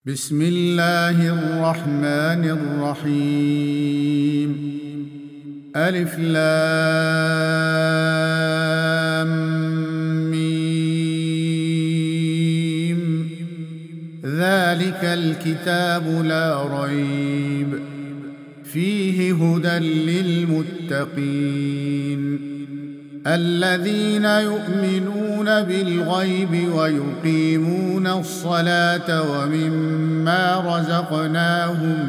بسم الله الرحمن الرحيم. ألف لام ميم. ذلك الكتاب لا ريب فيه هدى للمتقين الذين يؤمنون بالغيب ويقيمون الصلاة ومما رزقناهم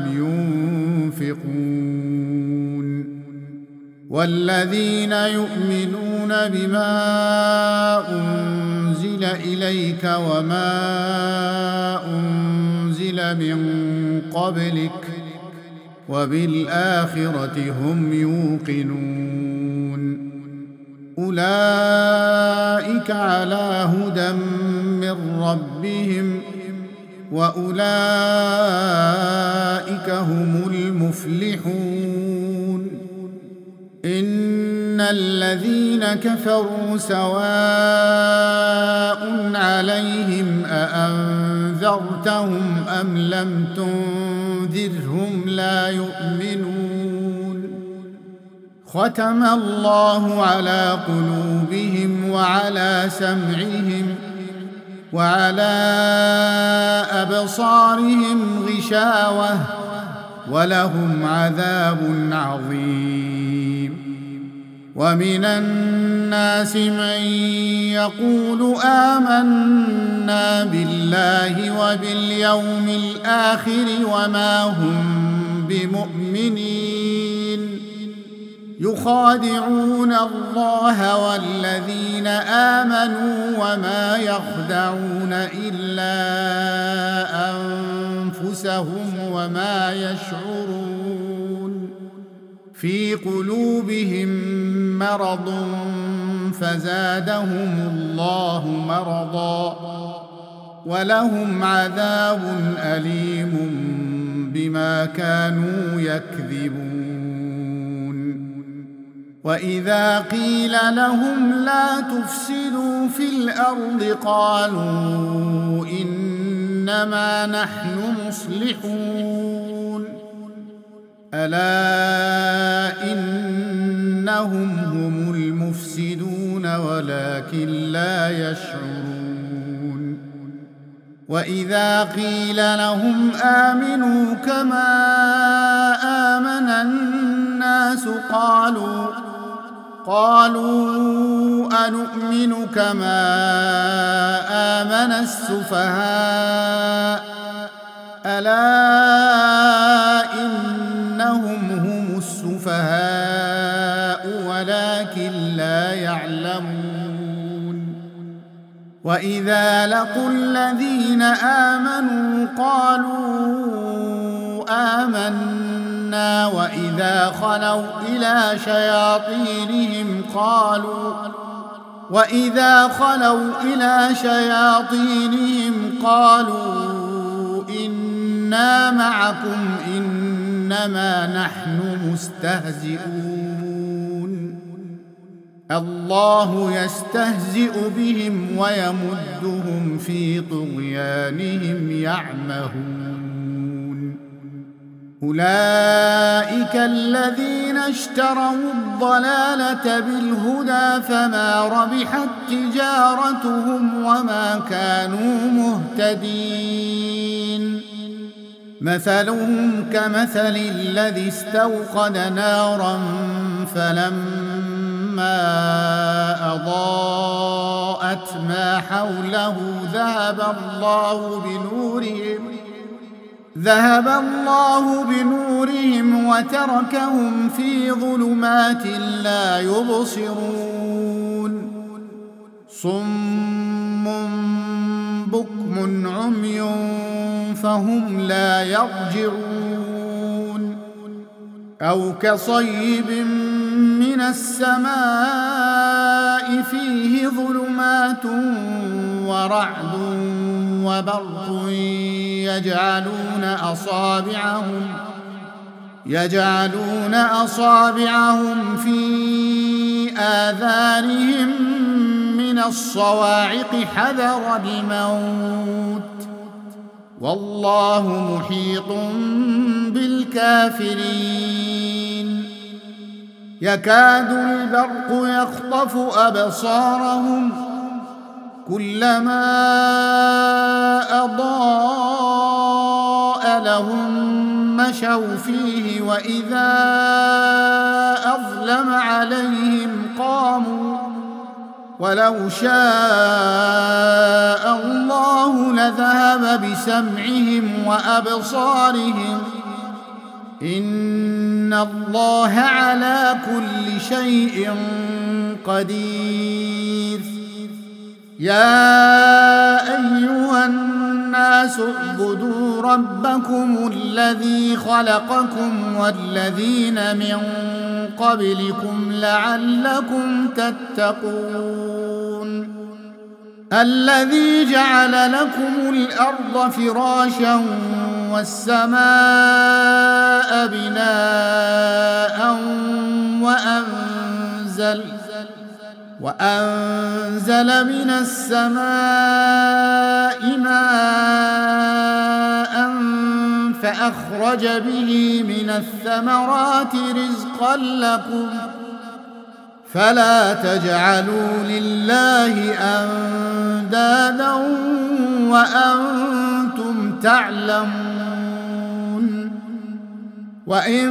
ينفقون والذين يؤمنون بما أنزل إليك وما أنزل من قبلك وبالآخرة هم يوقنون أولئك على هدى من ربهم وأولئك هم المفلحون. إن الذين كفروا سواء عليهم أأنذرتهم أم لم تنذرهم لا يؤمنون. ختم الله على قلوبهم وعلى سمعهم وعلى أبصارهم غشاوة ولهم عذاب عظيم. ومن الناس من يقول آمنا بالله وباليوم الآخر وما هم بمؤمنين يخادعون الله والذين آمنوا وما يخدعون إلا أنفسهم وما يشعرون. في قلوبهم مرض فزادهم الله مرضا ولهم عذاب أليم بما كانوا يكذبون. وإذا قيل لهم لا تفسدوا في الأرض قالوا إنما نحن مصلحون ألا إنهم هم المفسدون ولكن لا يشعرون. وإذا قيل لهم آمنوا كما آمن الناس قالوا أنؤمن كما آمن السفهاء ألا إنهم هم السفهاء ولكن لا يعلمون. وإذا لقوا الذين آمنوا قالوا آمنا وإذا خلوا إلى شياطينهم قالوا إنا معكم إنما نحن مستهزئون. الله يستهزئ بهم ويمدهم في طغيانهم يعمهون. أولئك الذين اشتروا الضلالة بالهدى فما ربحت تجارتهم وما كانوا مهتدين. مثلهم كمثل الذي استوقد نارا فلما أضاءت ما حوله ذهب الله بنورهم وتركهم في ظلمات لا يبصرون. صم بكم عمي فهم لا يرجعون. أو كصيب من السماء فيه ظلمات ورعد وبرق يجعلون أصابعهم في آذانهم من الصواعق حذر الموت والله محيط بالكافرين يكاد البرق يخطف أبصارهم كلما أضاء لهم مشوا فيه وإذا أظلم عليهم قاموا ولو شاء الله لذهب بسمعهم وأبصارهم إن الله على كل شيء قدير يا أيها الناس اعبدوا ربكم الذي خلقكم والذين من قبلكم لعلكم تتقون الذي جعل لكم الأرض فراشا والسماء بناء وأنزل من السماء ماء فأخرج به من الثمرات رزقا لكم فلا تجعلوا لله أندادا وأنتم تعلمون وإن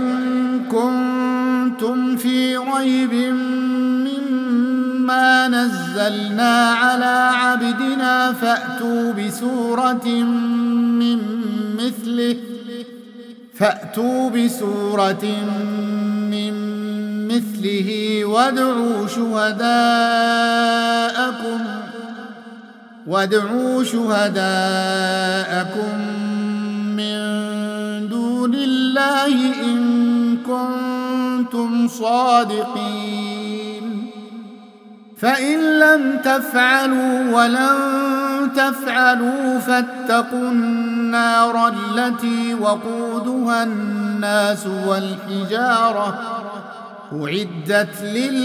كنتم في ريب مما نزلنا على عبدنا فأتوا بسورة من مثله وادعوا شهداءكم من دون الله إن كنتم صادقين فإن لم تفعلوا ولن تفعلوا فاتقوا النار التي وقودها الناس والحجارة أعدت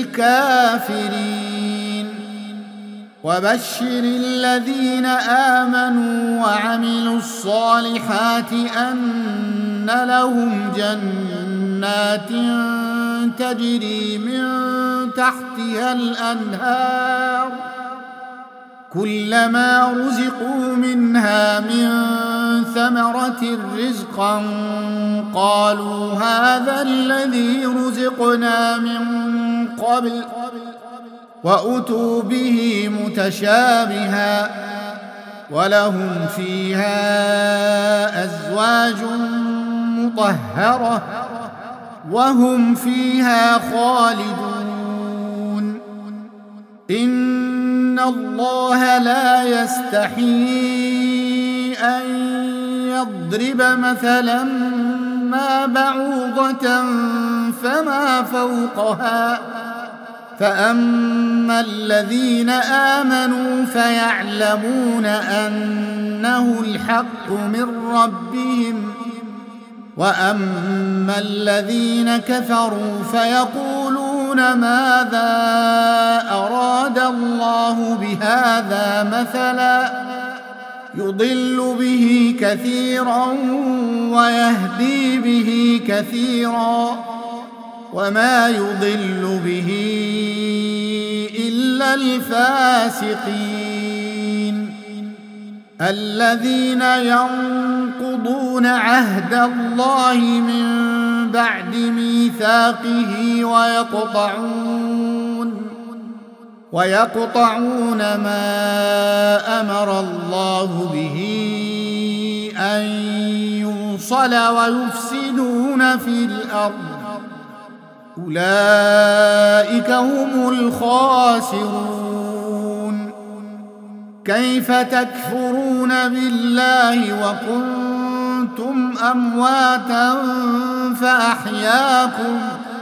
للكافرين وبشر الذين آمنوا وعملوا الصالحات أن لهم جنات تجري من تحتها الأنهار كلما رزقوا منها من ثمرة رزقا قالوا هذا الذي رزقنا من قبل وأتوا به متشابها ولهم فيها أزواج مطهرة وهم فيها خالدون إن الله لا يستحيي أن يضرب مثلا ما بعوضة فما فوقها فأما الذين آمنوا فيعلمون أنه الحق من ربهم وأما الذين كفروا فيقولون ماذا أراد الله بهذا مثلا يضل به كثيرا ويهدي به كثيرا وما يضل به إلا الفاسقين الذين ينقضون عهد الله من بعد ميثاقه ويقطعون ما أمر الله به أن يوصل ويفسدون في الأرض أولئك هم الخاسرون كيف تكفرون بالله وكنتم أمواتا فأحياكم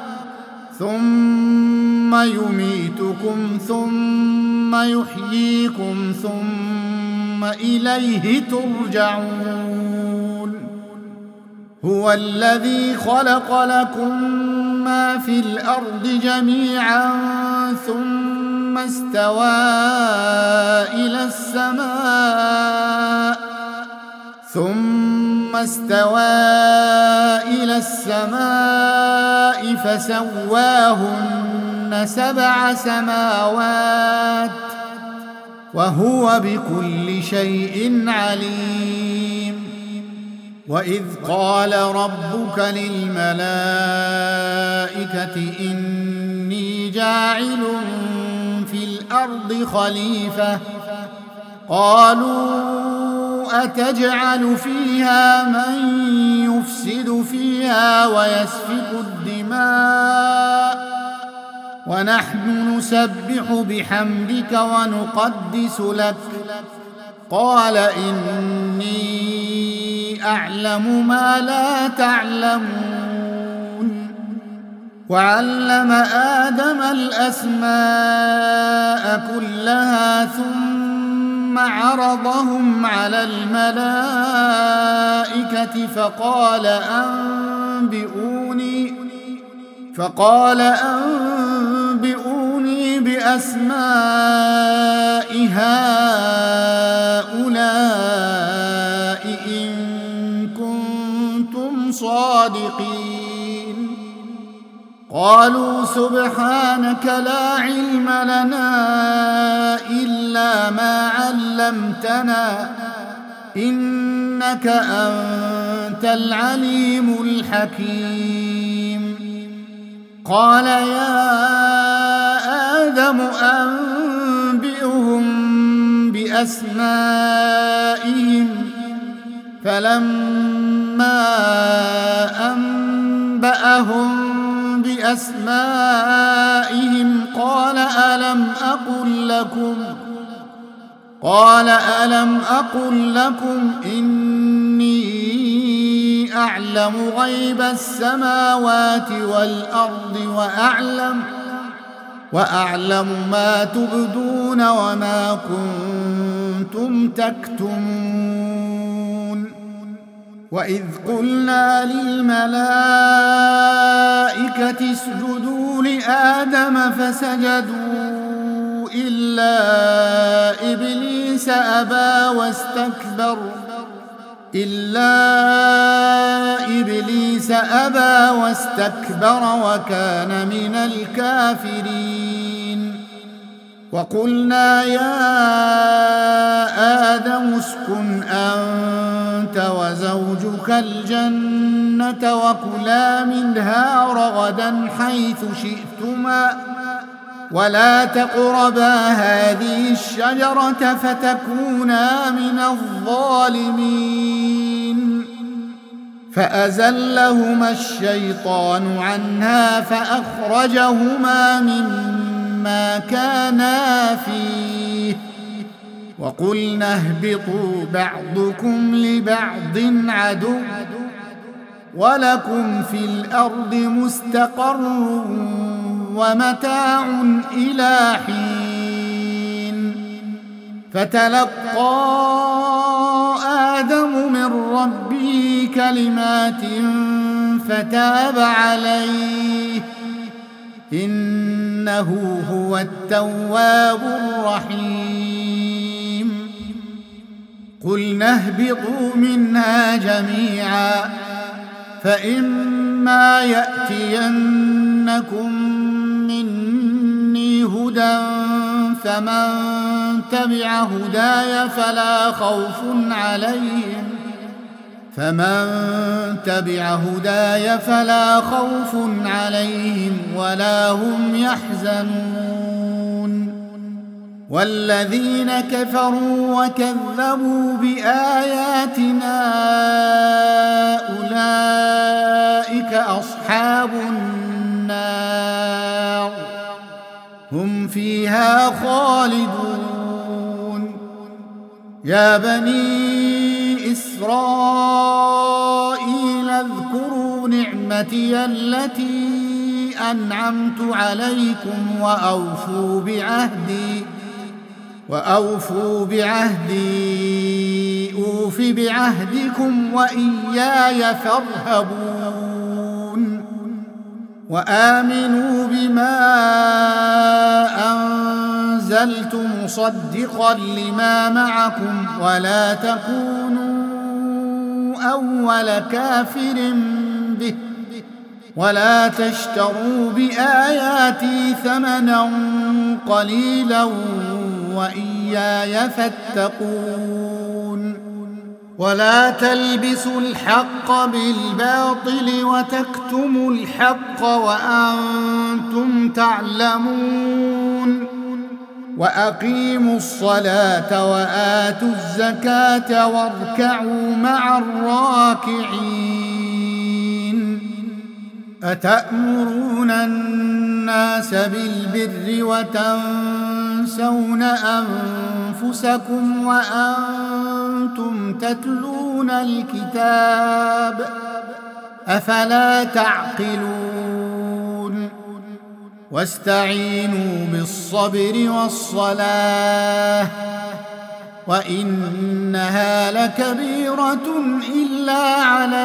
ثم يميتكم ثم يحييكم ثم إليه ترجعون هو الذي خلق لكم ما في الأرض جميعا ثم استوى ثم استوى إلى السماء فسواهن 7 سماوات وهو بكل شيء عليم. وإذ قال ربك للملائكة إني جاعل في الأرض خليفة قالوا أتجعل فيها من يفسد فيها ويسفك الدماء ونحن نسبح بحمدك ونقدس لك قال إني أعلم ما لا تعلمون. وعلم آدم الأسماء كلها ثم عرضهم على الملائكة فقال أنبئوني بأسماء هؤلاء إن كنتم صادقين. قالوا سبحانك لا علم لنا إلا ما علمتنا إنك أنت العليم الحكيم. قال يا آدم أنبئهم بأسمائهم فلما أنبأهم بأسمائهم قال ألم أقل لكم إني أعلم غيب السماوات والأرض وأعلم ما تبدون وما كنتم تكتمون. وإذ قلنا للملائكة اسجدوا لآدم فسجدوا إلا إبليس أبى واستكبر وكان من الكافرين. وقلنا يا آدم اسكن أنت وزوجك الجنة وكلا منها رغدا حيث شئتما ولا تقربا هذه الشجرة فتكونا من الظالمين. فأزلهما الشيطان عنها فأخرجهما مما كانا فيه وقلنا اهبطوا بعضكم لبعض عدو ولكم في الأرض مستقر ومتاع إلى حين. فتلقى آدم من ربه كلمات فتاب عليه إنه هو التواب الرحيم. قلنا اهبطوا منها جميعا فإما يأتينكم مني هدى فمن تبع هداي فلا خوف عليهم ولا هم يحزنون. والذين كفروا وكذبوا بآياتنا أولئك أصحاب النار هم فيها خالدون. يا بني إسرائيل اذكروا نعمتي التي أنعمت عليكم وأوفوا بعهدي أوف بعهدكم وإياي فارهبون. وآمنوا بما أنزلت مصدقا لما معكم ولا تكونوا أول كافر به ولا تشتروا بآياتي ثمنا قليلا وإياي فاتقون ولا تلبسوا الحق بالباطل وتكتموا الحق وأنتم تعلمون وأقيموا الصلاة وآتوا الزكاة واركعوا مع الراكعين أتأمرون الناس بالبر وتنسون أنفسكم وأنتم تتلون الكتاب أفلا تعقلون واستعينوا بالصبر والصلاة وإنها لكبيرة إلا على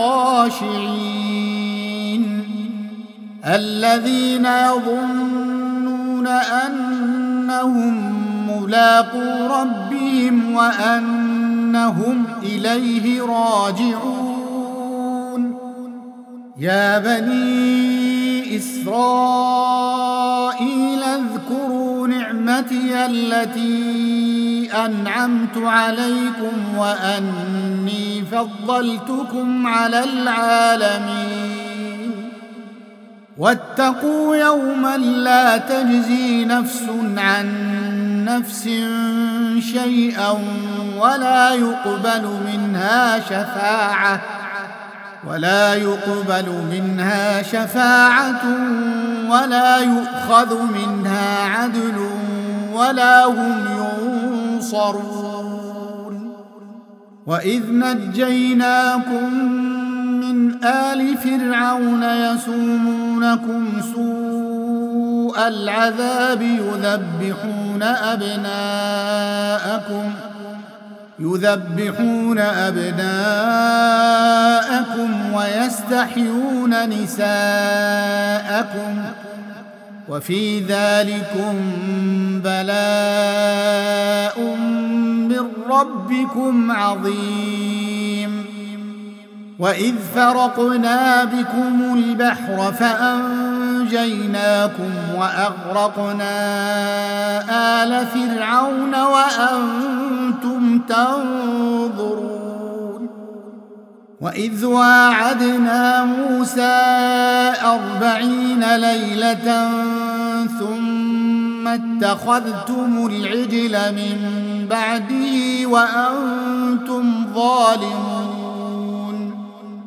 الخاشعين الذين يظنون أنهم ملاقو ربهم وأنهم إليه راجعون يا بني إسرائيل اذكروا نعمتي التي أنعمت عليكم وأني فضلتكم على العالمين واتقوا يوما لا تجزي نفس عن نفس شيئا ولا يقبل منها شفاعة ولا يؤخذ منها عدل ولا هم ينصرون وإذ نجيناكم من آل فرعون يسومونكم سوء العذاب يذبحون أبناءكم ويستحيون نساءكم وفي ذلكم بلاء من ربكم عظيم وإذ فرقنا بكم البحر فأنجيناكم وأغرقنا آل فرعون وأنتم تنظرون وإذ واعدنا موسى 40 ليلة ثم اتخذتم العجل من بعده وأنتم ظالمون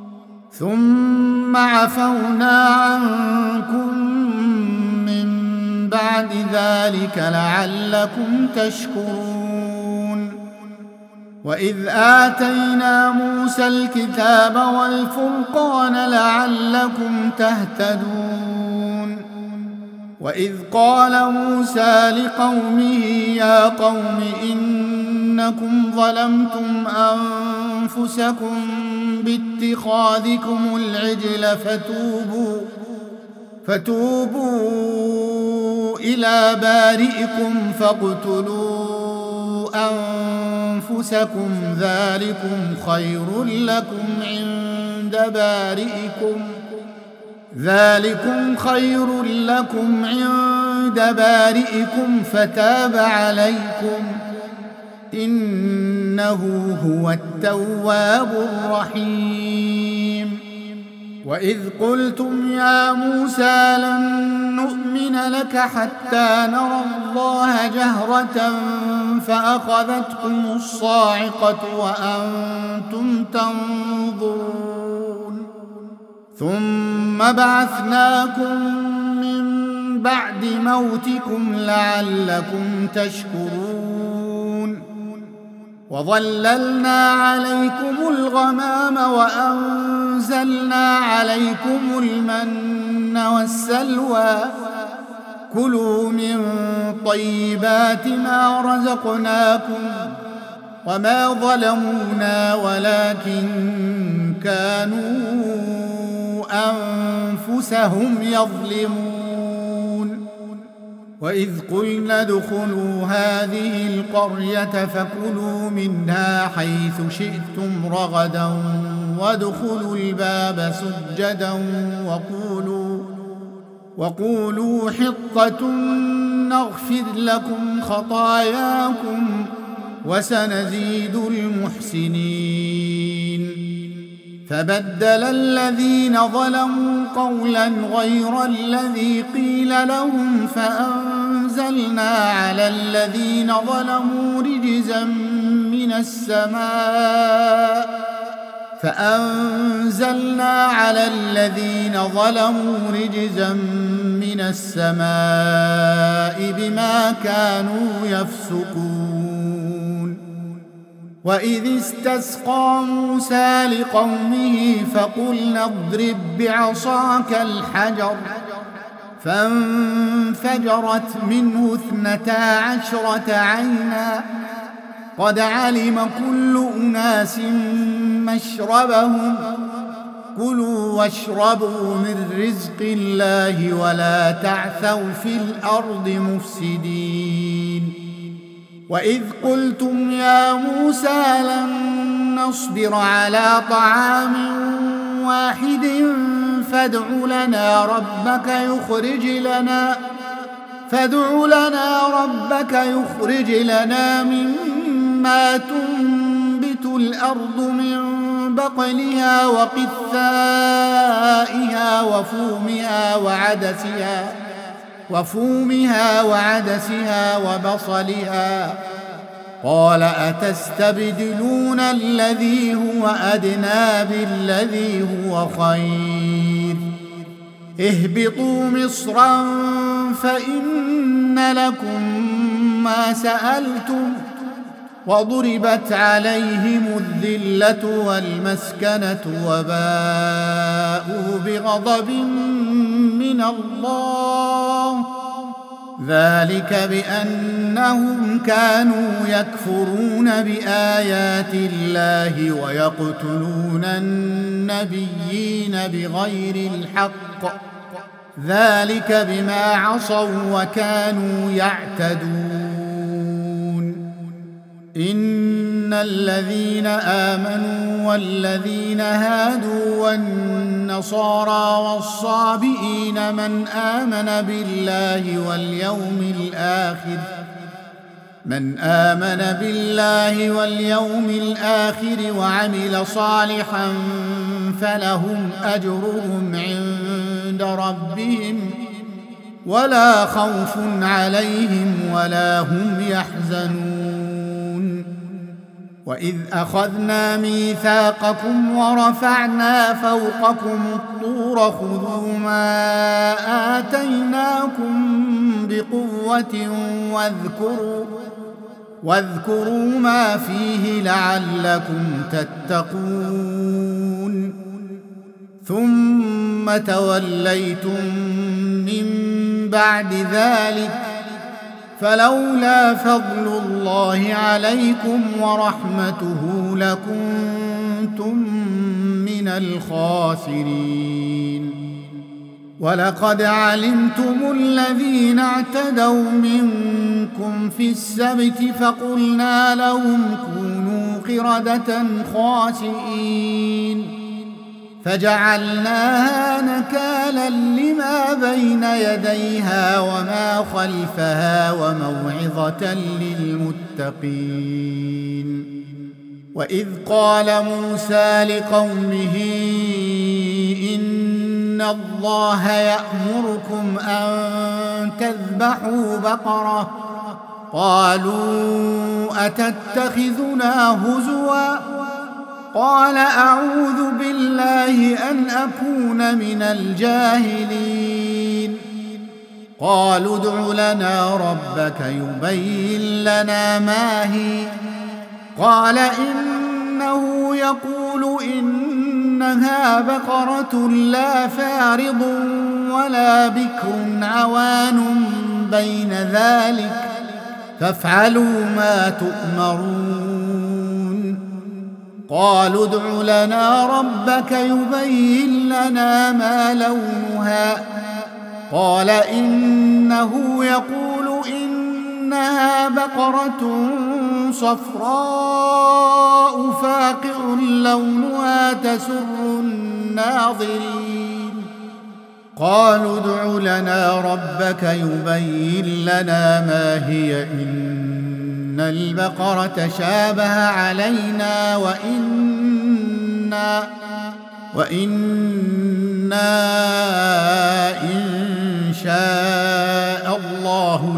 ثم عفونا عنكم من بعد ذلك لعلكم تشكرون وإذ آتينا موسى الكتاب والفرقان لعلكم تهتدون وإذ قال موسى لقومه يا قوم إنكم ظلمتم أنفسكم باتخاذكم العجل فتوبوا إلى بارئكم فاقتلوا أنفسكم ذلكم خير لكم عند بارئكم فتاب عليكم إنه هو التواب الرحيم وإذ قلتم يا موسى لن نؤمن لك حتى نرى الله جهرة فأخذتكم الصاعقة وأنتم تنظرون ثم بعثناكم من بعد موتكم لعلكم تشكرون وظللنا عليكم الغمام وأنزلنا عليكم المن والسلوى كلوا من طيبات ما رزقناكم وما ظلمونا ولكن كانوا أنفسهم يظلمون وإذ قلنا ادخلوا هذه القرية فكلوا منها حيث شئتم رغدا وادخلوا الباب سجدا وقولوا حطة نغفر لكم خطاياكم وسنزيد المحسنين. فبدل الذين ظلموا قولا غير الذي قيل لهم فأنزلنا على الذين ظلموا رجزا من السماء بما كانوا يفسقون. وإذ استسقى موسى لقومه فقلنا اضرب بعصاك الحجر فانفجرت منه 12 عينا قد علم كل أناس مشربهم كلوا واشربوا من رزق الله ولا تعثوا في الأرض مفسدين. وإذ قلتم يا موسى لن نصبر على طعام واحد فادع لنا ربك يخرج لنا مما تنبت الأرض من بقلها وقثائها وفومها وعدسها وبصلها قال أتستبدلون الذي هو أدنى بالذي هو خير اهبطوا مصرا فإن لكم ما سألتم وضربت عليهم الذلة والمسكنة وباءوا بغضب من الله ذلك بأنهم كانوا يكفرون بآيات الله ويقتلون النبيين بغير الحق ذلك بما عصوا وكانوا يعتدون. إن الذين آمنوا والذين هادوا والنصارى والصابئين من آمن بالله واليوم الآخر وعمل صالحا فلهم أجرهم عند ربهم ولا خوف عليهم ولا هم يحزنون. وإذ أخذنا ميثاقكم ورفعنا فوقكم الطور خذوا ما آتيناكم بقوة واذكروا ما فيه لعلكم تتقون. ثم توليتم من بعد ذلك فلولا فضل الله عليكم ورحمته لكنتم من الخاسرين. ولقد علمتم الذين اعتدوا منكم في السبت فقلنا لهم كونوا قردة خاسئين فجعلناها نكالا لما بين يديها وما خلفها وموعظة للمتقين. وإذ قال موسى لقومه إن الله يأمركم أن تذبحوا بقرة قالوا أتتخذنا هزوا قال أعوذ بالله أن أكون من الجاهلين. قالوا ادع لنا ربك يبين لنا ما هي قال إنه يقول إنها بقرة لا فارض ولا بكر عوان بين ذلك فافعلوا ما تؤمرون. قالوا ادع لنا ربك يبين لنا ما لونها قال إنه يقول إنها بقرة صفراء فاقع لونها تسر الناظرين قالوا ادع لنا ربك يبين لنا ما هي إن البقرة شابه علينا وإنا إن شاء الله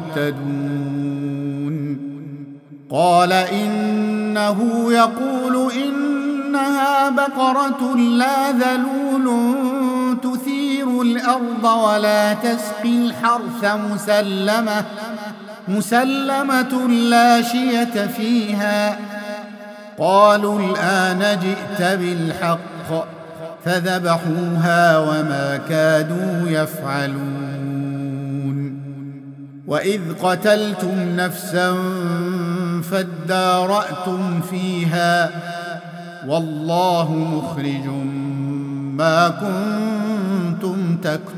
لمهتدون قال إنه يقول إنها بقرة لا ذلول تثير الأرض ولا تسقي الحرث مسلمة لا شية فيها قالوا الآن جئت بالحق فذبحوها وما كادوا يفعلون وإذ قتلتم نفسا فادارأتم فيها والله مخرج ما كنتم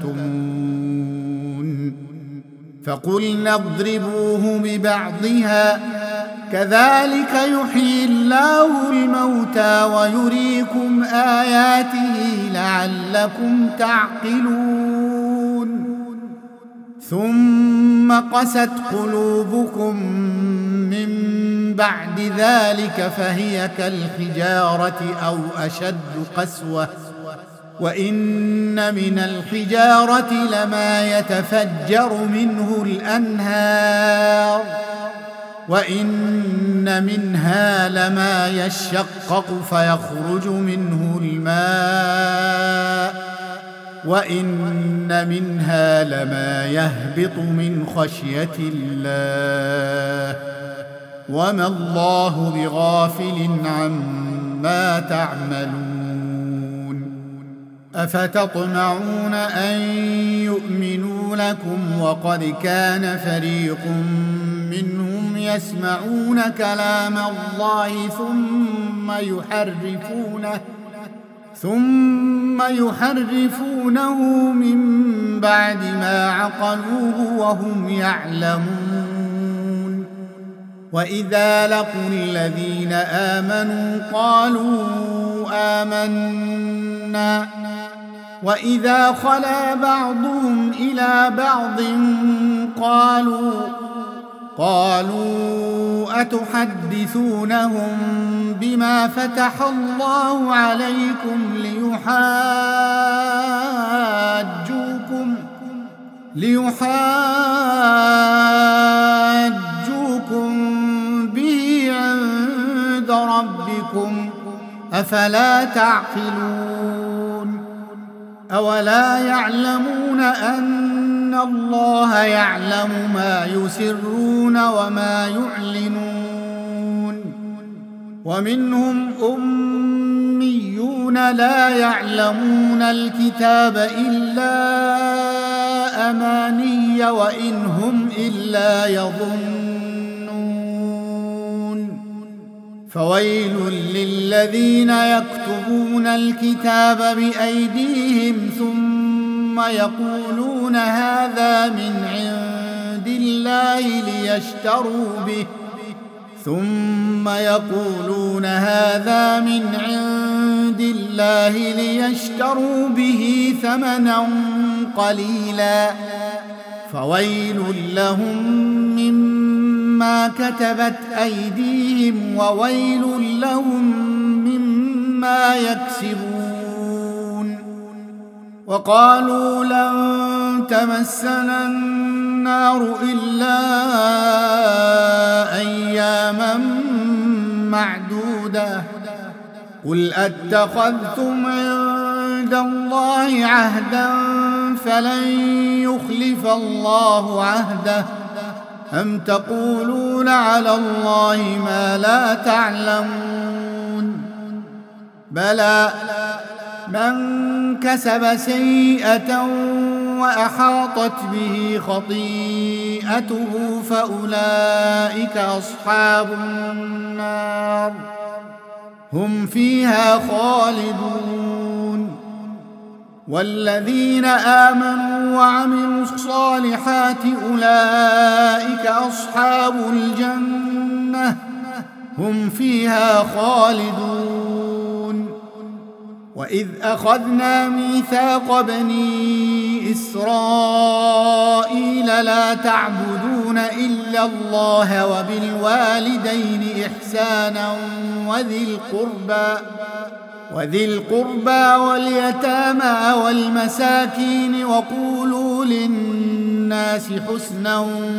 تكتمون فقلنا اضربوه ببعضها كذلك يحيي الله الموتى ويريكم آياته لعلكم تعقلون ثم قست قلوبكم من بعد ذلك فهي كالحجارة أو أشد قسوة وإن من الحجارة لما يتفجر منه الأنهار وإن منها لما يشقق فيخرج منه الماء وإن منها لما يهبط من خشية الله وما الله بغافل عما تعملون أفتطمعون أن يؤمنوا لكم وقد كان فريق منهم يسمعون كلام الله ثم يحرفونه من بعد ما عقلوه وهم يعلمون وإذا لقوا الذين آمنوا قالوا آمنا وإذا خلا بعضهم إلى بعض قالوا أتحدثونهم بما فتح الله عليكم ليحاجوكم به عند ربكم أفلا تعقلون أولا يعلمون أن الله يعلم ما يسرون وما يعلنون ومنهم أميون لا يعلمون الكتاب إلا أماني وإن هم إلا يظنون فويل للذين يكتبون الكتاب بأيديهم ثم يقولون هذا من عند الله ليشتروا به ثمنا قليلا فويل لهم مما كتبت أيديهم وويل لهم مما يكسبون وقالوا لن تمسنا النار إلا أياما معدودة قل أتخذتم عند الله عهدا فلن يخلف الله عهده أم تقولون على الله ما لا تعلمون بلى من كسب سيئة وأحاطت به خطيئته فأولئك أصحاب النار هم فيها خالدون والذين آمنوا وعملوا الصالحات أولئك أصحاب الجنة هم فيها خالدون. وإذ أخذنا ميثاق بني إسرائيل لا تعبدون إلا الله وبالوالدين إحسانا وذي القربى واليتامى والمساكين وقولوا للناس حسنا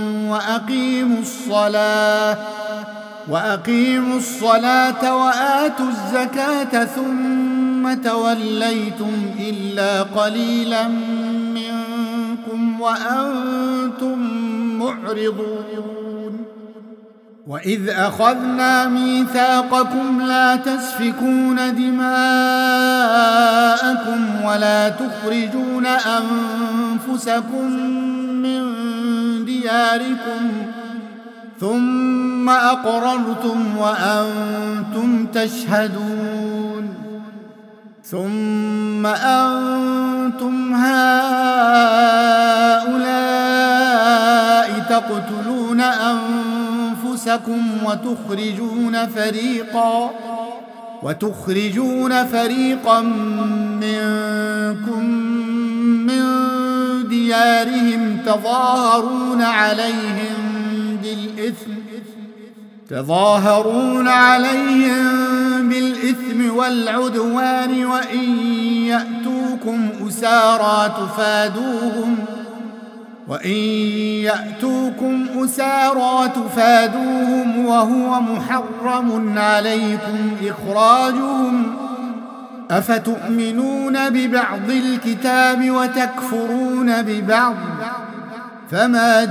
وأقيموا الصلاة وآتوا الزكاة ثم توليتم إلا قليلا منكم وأنتم معرضون. وإذ أخذنا ميثاقكم لا تسفكون دماءكم ولا تخرجون أنفسكم من دياركم ثم أقررتم وأنتم تشهدون. ثم أنتم هؤلاء تقتلون أنفسكم وتخرجون فريقا منكم من ديارهم تظاهرون عليهم بالإثم والعدوان وإن يأتوكم أسارى تفادوهم وهو محرم عليكم إخراجهم أفتؤمنون ببعض الكتاب وتكفرون ببعض فما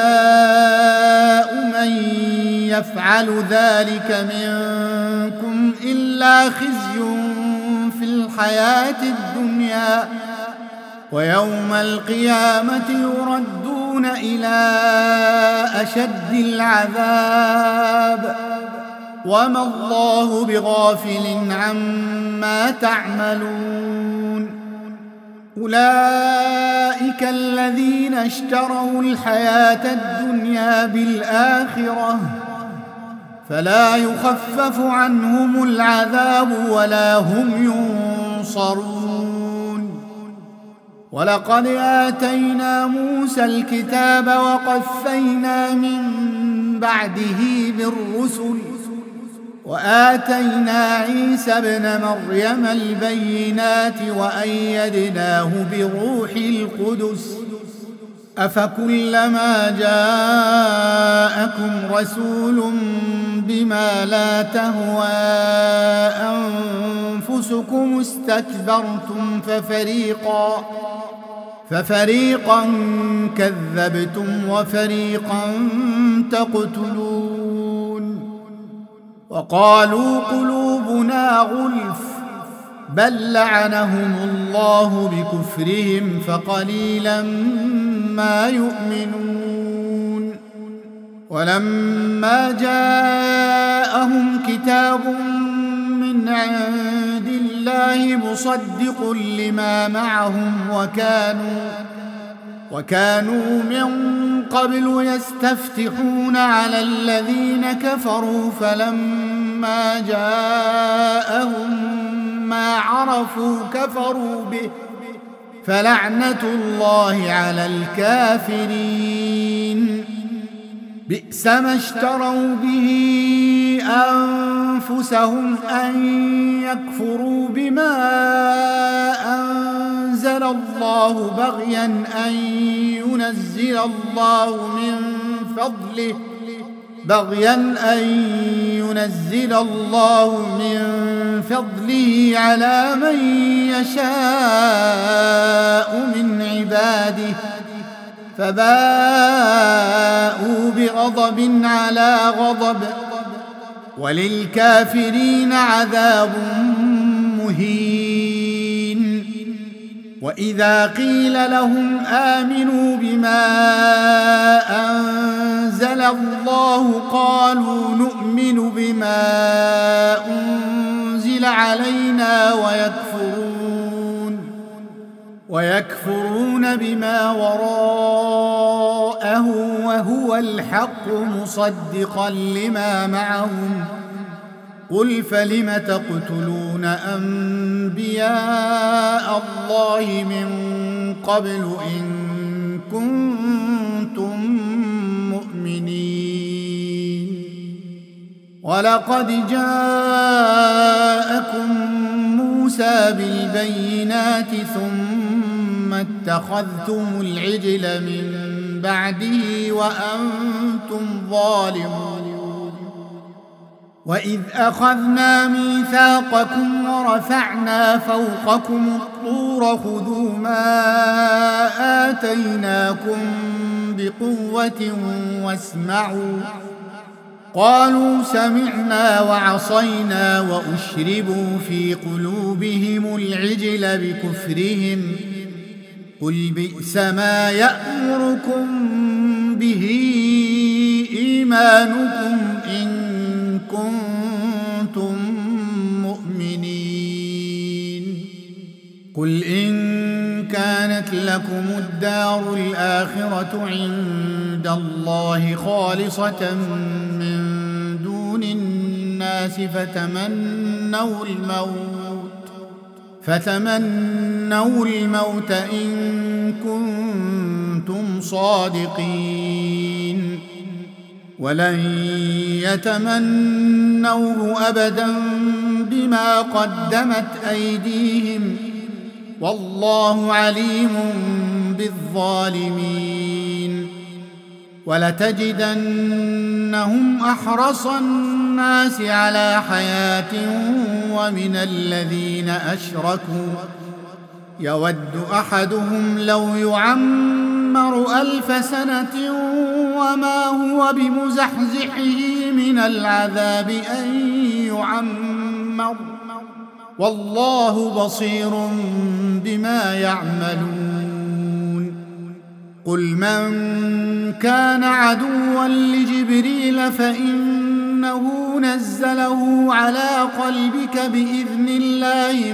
جزاء من يفعل ذلك منكم إلا خزي في الحياة الدنيا ويوم القيامة يردون إلى أشد العذاب وما الله بغافل عما تعملون. أولئك الذين اشتروا الحياة الدنيا بالآخرة فلا يخفف عنهم العذاب ولا هم ينصرون. ولقد آتينا موسى الكتاب وقفينا من بعده بالرسل وآتينا عيسى ابن مريم البينات وأيدناه بروح القدس أفكلما جاءكم رسول بما لا تهوى أنفسكم استكبرتم ففريقا كذبتم وفريقا تقتلون. وقالوا قلوبنا غلف بل لعنهم الله بكفرهم فقليلا ما يؤمنون. ولما جاءهم كتاب من عند الله مصدق لما معهم وكانوا من قبل يستفتحون على الذين كفروا فلما جاءهم ما عرفوا كفروا به فلعنة الله على الكافرين. بئس ما اشتروا به أنفسهم أن يكفروا بما أنزل الله بغيا أن ينزل الله من فضله على من يشاء من عباده فباءوا بغضب على غضب وللكافرين عذاب مهين. وإذا قيل لهم آمنوا بما أنزل الله قالوا نؤمن بما أنزل علينا ويكفرون بما وراءه وهو الحق مصدقا لما معهم قل فلم تقتلون أنبياء الله من قبل إن كنتم مؤمنين ولقد جاءكم موسى بالبينات ثم اتخذتم العجل من بعده وأنتم ظالمون وإذ أخذنا ميثاقكم ورفعنا فوقكم الطور خذوا ما آتيناكم بقوة واسمعوا قالوا سمعنا وعصينا وأشربوا في قلوبهم العجل بكفرهم قل بئس ما يأمركم به إيمانكم إن كنتم مؤمنين قل إن كانت لكم الدار الآخرة عند الله خالصة من دون الناس فتمنوا الموت إن كنتم صادقين ولن يتمنوه أبدا بما قدمت أيديهم والله عليم بالظالمين ولتجدنهم أحرص الناس على حياة ومن الذين أشركوا يود أحدهم لو يعمر 1000 سنة وما هو بمزحزحه من العذاب أن يعمر والله بصير بما يعملون قل من كان عدوا لجبريل فإنه نزله على قلبك بإذن الله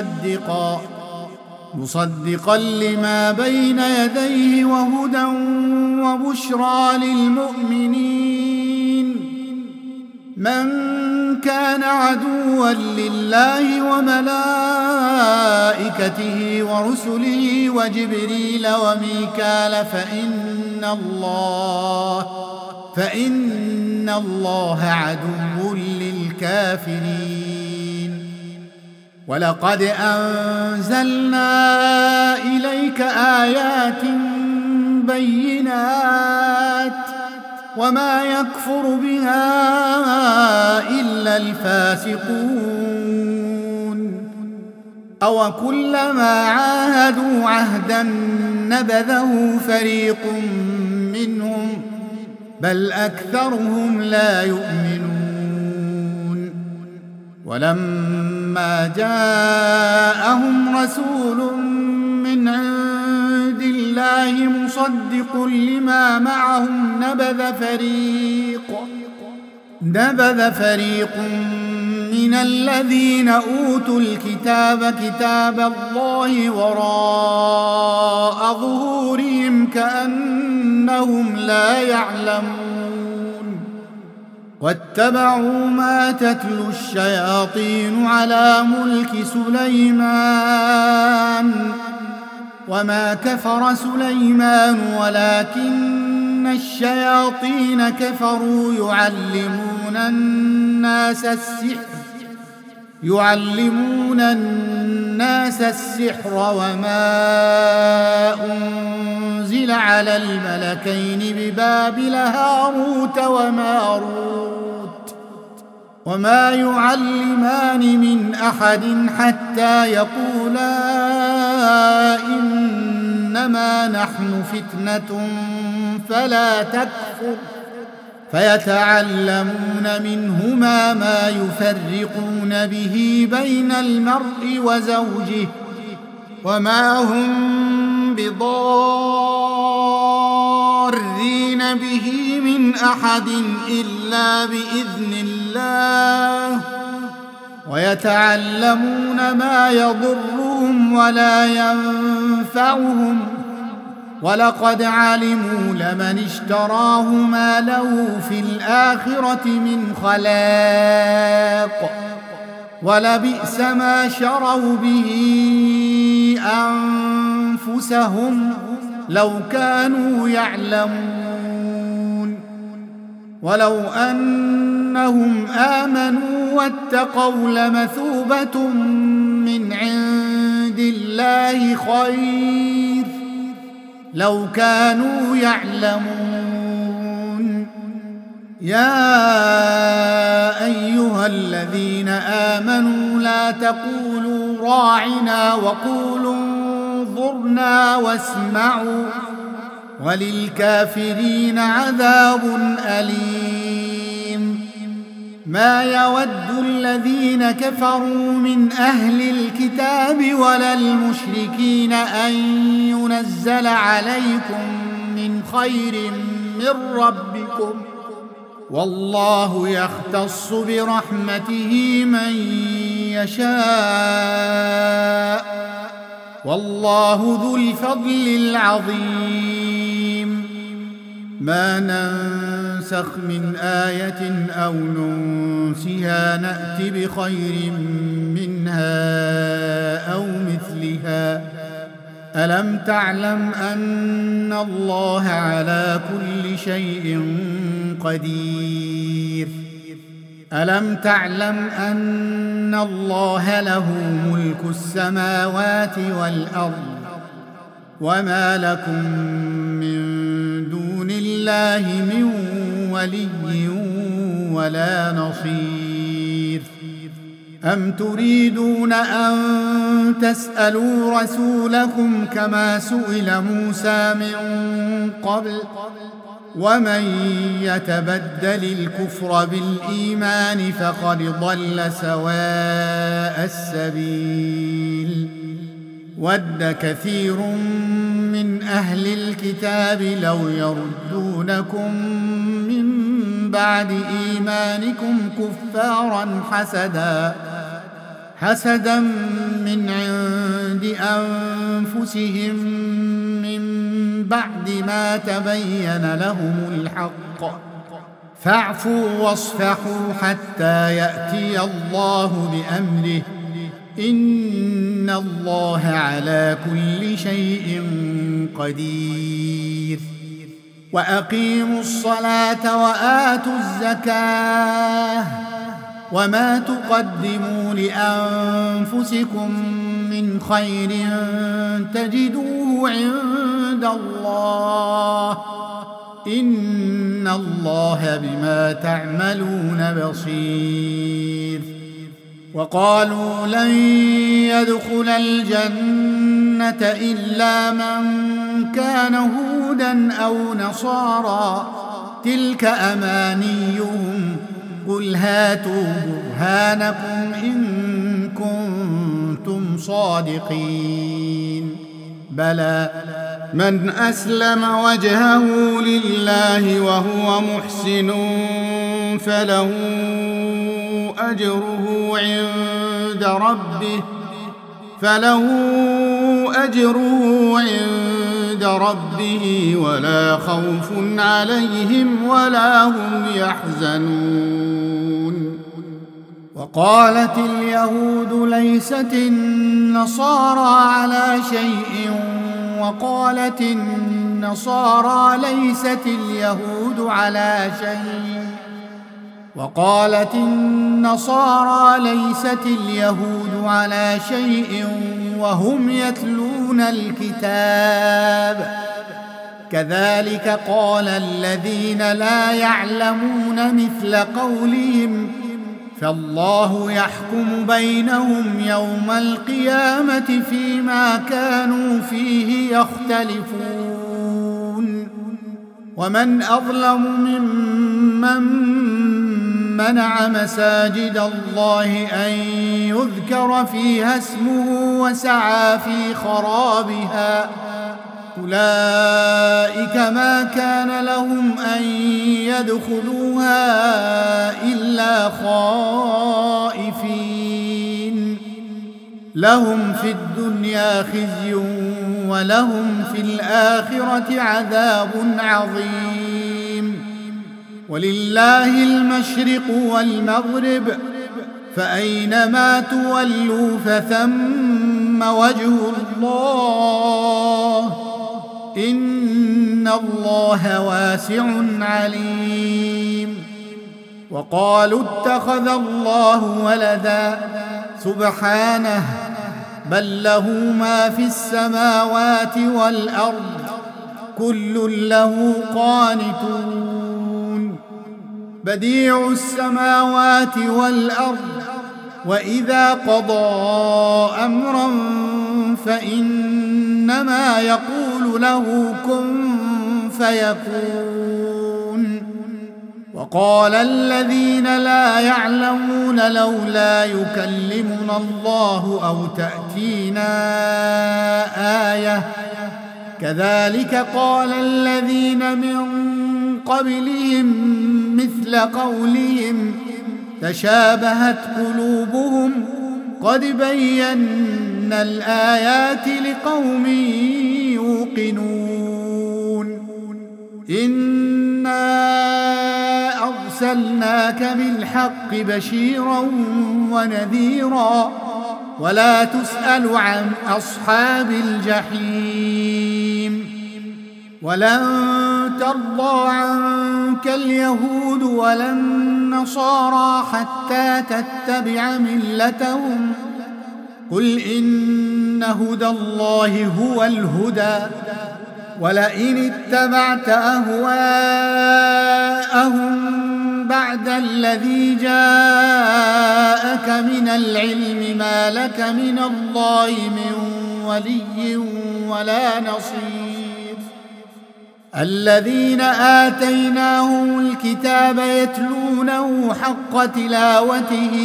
مصدقا لما بين يديه وهدى وبشرى للمؤمنين من كان عدوا لله وملائكته ورسله وجبريل وميكال فإن الله عدو للكافرين ولقد أنزلنا إليك آيات بينات وما يكفر بها إلا الفاسقون أوكلما عاهدوا عهدا نبذه فريق منهم بل أكثرهم لا يؤمنون ولما جاءهم رسول من عند الله مصدق لما معهم نبذ فريق من الذين أوتوا الكتاب كتاب الله وراء ظهورهم كأنهم لا يعلمون واتبعوا ما تتلو الشياطين على ملك سليمان وما كفر سليمان ولكن الشياطين كفروا يعلمون الناس السحر وما أنزل على الملكين ببابل هاروت وماروت وما يعلمان من أحد حتى يقولا إنما نحن فتنة فلا تكفر فيتعلمون منهما ما يفرقون به بين المرء وزوجه وما هم بضارين به من أحد إلا بإذن الله ويتعلمون ما يضرهم ولا ينفعهم ولقد علموا لمن اشتراه ما له في الآخرة من خلاق ولبئس ما شروا به أنفسهم لو كانوا يعلمون ولو أنهم آمنوا واتقوا لمثوبة من عند الله خير لو كانوا يعلمون يا أيها الذين آمنوا لا تقولوا راعنا وقولوا انظرنا واسمعوا وللكافرين عذاب أليم ما يود الذين كفروا من أهل الكتاب ولا المشركين أن ينزل عليكم من خير من ربكم والله يختص برحمته من يشاء والله ذو الفضل العظيم ما ننسخ من آية أو ننسها نأت بخير منها أو مثلها ألم تعلم أن الله على كل شيء قدير ألم تعلم أن الله له ملك السماوات والأرض وما لكم من دون الله من ولي ولا نصير أم تريدون أن تسألوا رسولكم كما سئل موسى من قبل ومن يتبدل الكفر بالإيمان فقد ضل سواء السبيل ود كثير من أهل الكتاب لو يردونكم من بعد إيمانكم كفارا حسدا من عند أنفسهم من بعد ما تبين لهم الحق فاعفوا واصفحوا حتى يأتي الله بأمره إن الله على كل شيء قدير وأقيموا الصلاة وآتوا الزكاة وما تقدموا لأنفسكم من خير تجدوه عند الله إن الله بما تعملون بصير وقالوا لن يدخل الجنة إلا من كان هودا أو نصارى تلك أمانيهم قل هاتوا برهانكم إن كنتم صادقين بلى من أسلم وجهه لله وهو محسن فله أجره عند ربه ولا خوف عليهم ولا هم يحزنون وقالت اليهود ليست النصارى على شيء وقالت النصارى ليست اليهود على شيء وهم يتلون الكتاب كذلك قال الذين لا يعلمون مثل قولهم فالله يحكم بينهم يوم القيامة فيما كانوا فيه يختلفون ومن أظلم ممن منع مساجد الله أن يذكر فيها اسمه وسعى في خرابها أولئك ما كان لهم أن يدخلوها إلا خائفين لهم في الدنيا خزي ولهم في الآخرة عذاب عظيم. ولله المشرق والمغرب فأينما تولوا فثم وجه الله إن الله واسع عليم. وقالوا اتخذ الله ولدا سبحانه بل له ما في السماوات والأرض كل له قانتون. بديع السماوات والأرض وإذا قضى أمرا فإنما يقول له كن فيكون. وقال الذين لا يعلمون لولا يكلمنا الله أو تأتينا آية كذلك قال الذين من قبلهم مثل قولهم تشابهت قلوبهم قد بينا الآيات لقوم يوقنون. إنا أرسلناك بالحق بشيرا ونذيرا ولا تسأل عن أصحاب الجحيم. ولن ترضى عنك اليهود ولا النصارى حتى تتبع ملتهم قل إن هدى الله هو الهدى ولئن اتبعت أهواءهم بعد الذي جاءك من العلم ما لك من الله من ولي ولا نصير. الذين آتيناهم الكتاب يتلونه حق تلاوته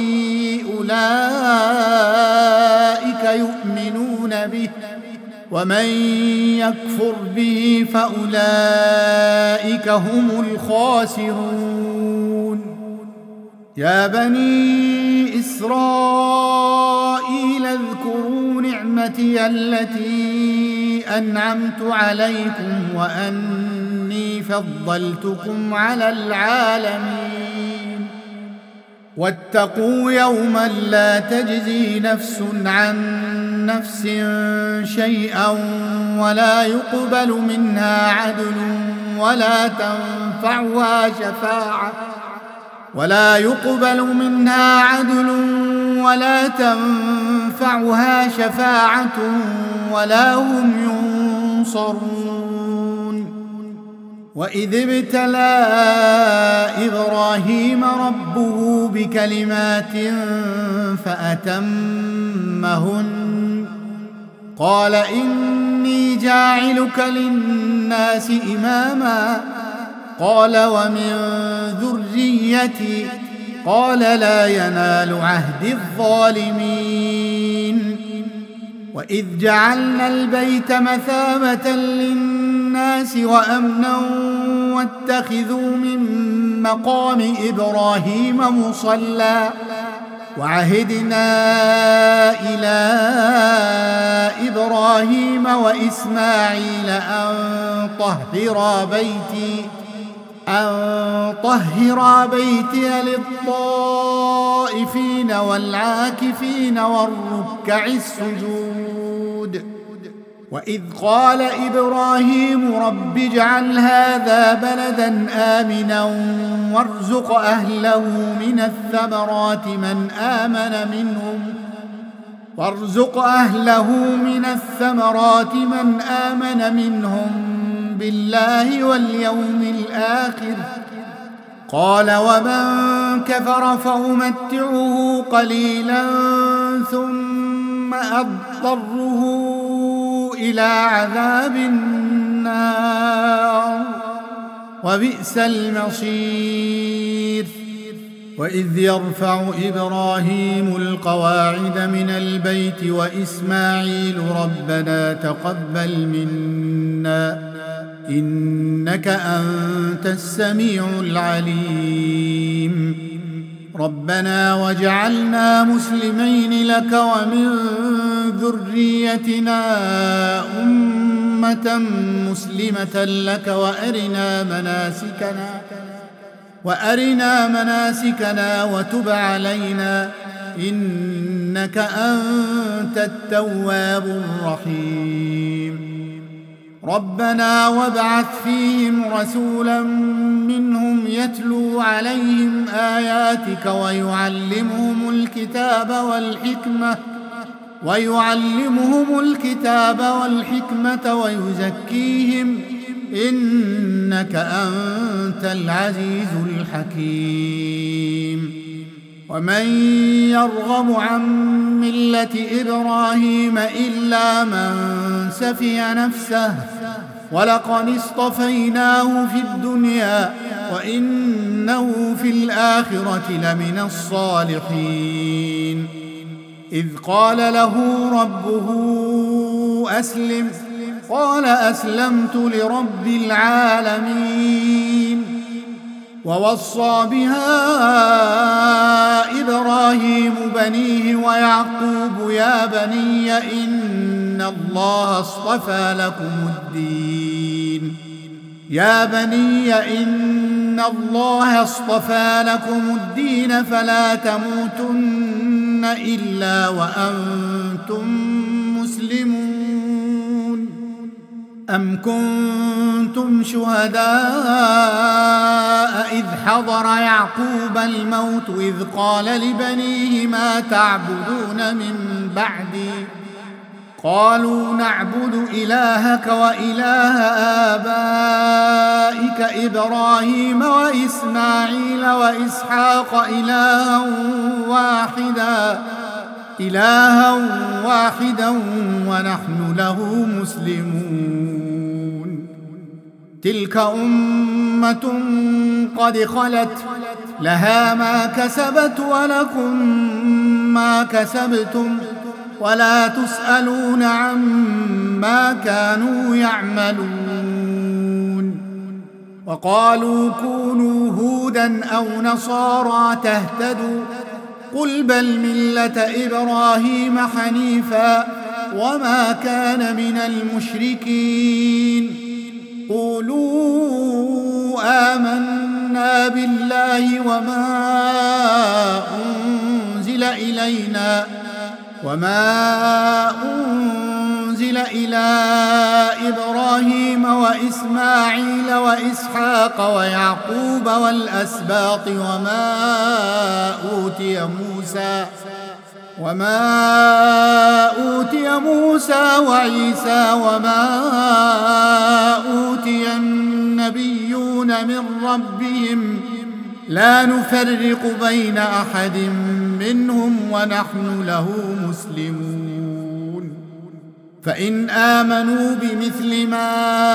أولئك يؤمنون به ومن يكفر به فأولئك هم الخاسرون. يا بني إسرائيل اذكروا نعمتي التي أنعمت عليكم وأني فضلتكم على العالمين. واتقوا يوما لا تجزي نفس عن نفس شيئا ولا يقبل منها عدل ولا تنفعها شفاعة ولا هم ينصرون. وإذ ابتلى إبراهيم ربه بكلمات فأتمهن قال إني جاعلك للناس إماما قال ومن ذريتي قال لا ينال عهد الظالمين. وإذ جعلنا البيت مثابة للناس وأمنا واتخذوا من مقام إبراهيم مصلى وعهدنا إلى إبراهيم وإسماعيل أن طهرا بيتي للطائفين والعاكفين والركع السجود. وإذ قال إبراهيم رب اجعل هذا بلدا آمنا وارزق أهله من الثمرات من آمن منهم بالله واليوم الآخر قال ومن كفر فأمتعه قليلا ثم أضطره إلى عذاب النار وبئس المصير. وإذ يرفع إبراهيم القواعد من البيت وإسماعيل ربنا تقبل منا إنك أنت السميع العليم. ربنا واجعلنا مسلمين لك ومن ذريتنا أمة مسلمة لك وأرنا مناسكنا وتب علينا إنك أنت التواب الرحيم ربنا وابعث فيهم رسولا منهم يتلو عليهم آياتك ويعلمهم الكتاب والحكمة ويزكيهم إنك أنت العزيز الحكيم ومن يرغب عن ملة إبراهيم إلا من سفي نفسه ولقد اصطفيناه في الدنيا وإنه في الآخرة لمن الصالحين إذ قال له ربه أسلم قال أسلمت لرب العالمين ووصى بها إبراهيم بنيه ويعقوب يا بني إن الله اصطفى لكم الدين فلا تموتن إلا وأنتم مسلمون أم كنتم شهداء إذ حضر يعقوب الموت إذ قال لبنيه ما تعبدون من بعدي قالوا نعبد إلهك وإله آبائك إبراهيم وإسماعيل وإسحاق إلها واحدا ونحن له مسلمون تلك أمة قد خلت لها ما كسبت ولكم ما كسبتم ولا تسألون عما كانوا يعملون وقالوا كونوا هودا أو نصارى تهتدوا قل بل ملة إبراهيم حنيفا وما كان من المشركين قولوا آمنا بالله وما أنزل إلى إبراهيم وإسماعيل وإسحاق ويعقوب والأسباط وما أوتي موسى وعيسى وما أوتي النبيون من ربهم لا نفرق بين أحد منهم ونحن له مسلمون فإن آمنوا بمثل ما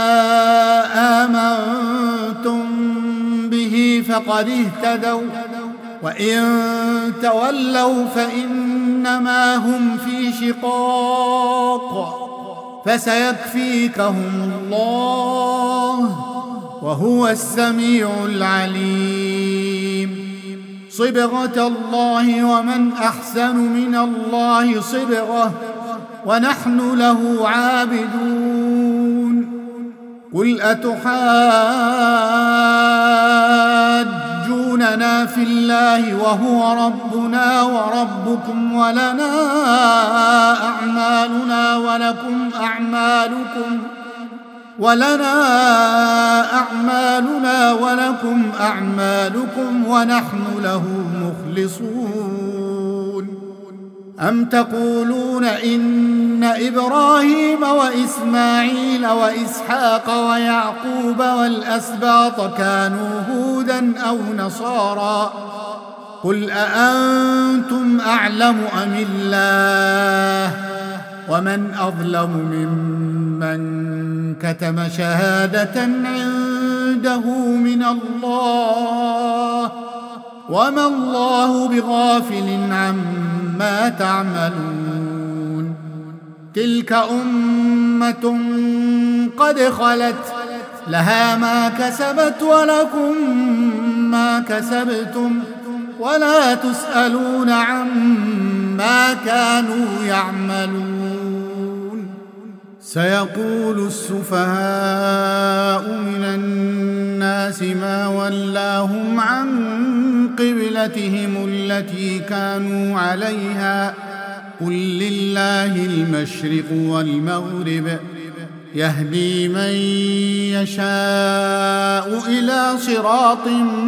آمنتم به فقد اهتدوا وإن تولوا فإنما هم في شقاق فسيكفيكهم الله وهو السميع العليم صبغة الله ومن أحسن من الله صبغة ونحن له عابدون قل أتحاجوننا في الله وهو ربنا وربكم ولنا أعمالنا ولكم أعمالكم ونحن له مخلصون أم تقولون إن إبراهيم وإسماعيل وإسحاق ويعقوب والأسباط كانوا هودا أو نصارى قل أأنتم أعلم أم الله ومن أظلم ممن كتم شهادة عنده من الله وما الله بغافل عما تعملون تلك أمة قد خلت لها ما كسبت ولكم ما كسبتم ولا تسألون عما كانوا يعملون. سيقول السفهاء من الناس ما ولاهم عن قبلتهم التي كانوا عليها قل لله المشرق والمغرب يهدي من يشاء إلى صراط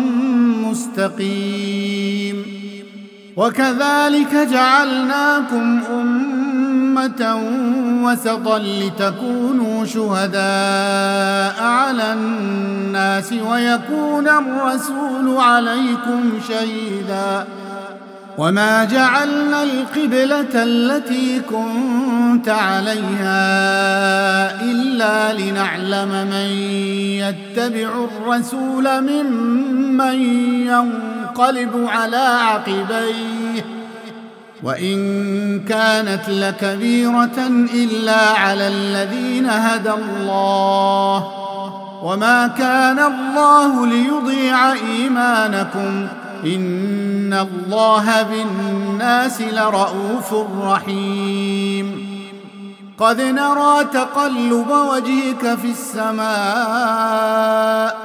مستقيم. وكذلك جعلناكم أمة وسطا لتكونوا شهداء على الناس ويكون الرسول عليكم شهيدا. وما جعلنا القبلة التي كنت عليها إلا لنعلم من يتبع الرسول ممن ينقلب على عقبيه وإن كانت لكبيرة إلا على الذين هدى الله وما كان الله ليضيع إيمانكم إن الله بالناس لرءوف رحيم. قد نرى تقلب وجهك في السماء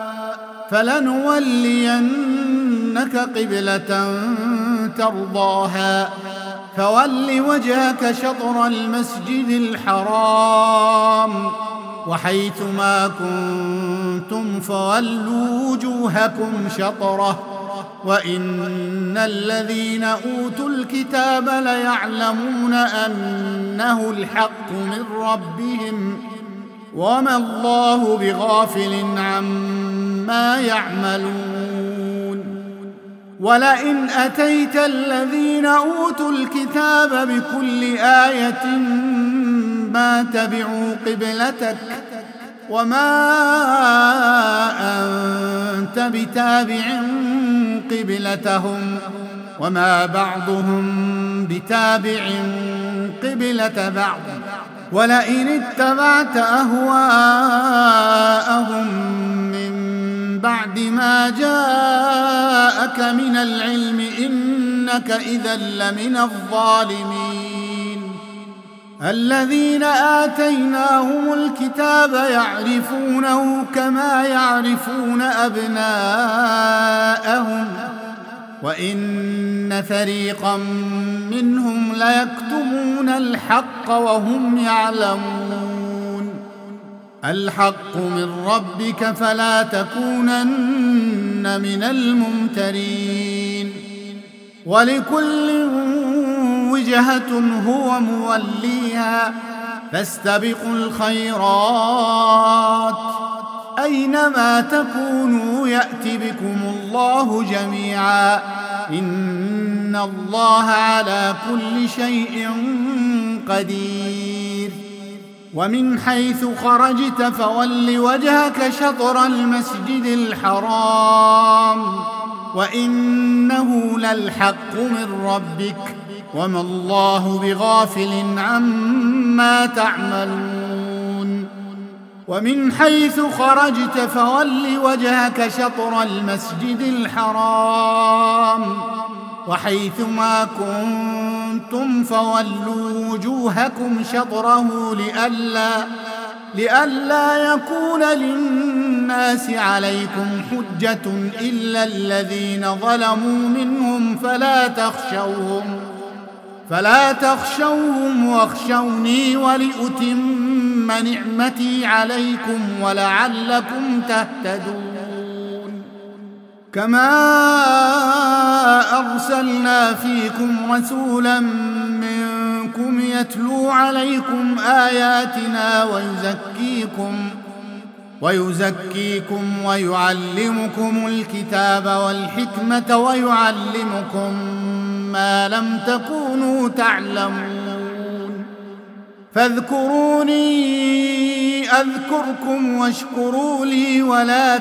فلنولينك قبلة ترضاها فول وجهك شطر المسجد الحرام وحيث ما كنتم فولوا وجوهكم شطره وإن الذين أوتوا الكتاب ليعلمون أنه الحق من ربهم وما الله بغافل عما يعملون. ولئن أتيت الذين أوتوا الكتاب بكل آية ما تبعوا قبلتك وما أنت بتابع قبلتهم وما بعضهم بتابع قبلة بعض. ولئن اتبعت أهواءهم من بعد ما جاءك من العلم إنك إذا لمن الظالمين. الذين آتيناهم الكتاب يعرفونه كما يعرفون أبناءهم وإن فريقا منهم ليكتمون الحق وهم يعلمون. الحق من ربك فلا تكونن من الممترين. ولكل وجهة هو موليها فاستبقوا الخيرات أينما تكونوا يأت بكم الله جميعا إن الله على كل شيء قدير. ومن حيث خرجت فول وجهك شطر المسجد الحرام وإنه للحق من ربك وما الله بغافل عما تعملون. ومن حيث خرجت فول وجهك شطر المسجد الحرام وحيث ما كنتم فولوا وجوهكم شطره لئلا يكون للناس عليكم حجة إلا الذين ظلموا منهم فلا تخشوهم واخشوني ولأتم نعمتي عليكم ولعلكم تهتدون. كما أرسلنا فيكم رسولا منكم يتلو عليكم آياتنا ويزكيكم ويعلمكم الكتاب والحكمة ويعلمكم ما لم تكونوا تعلمون. فاذكروني أذكركم واشكروا لي ولا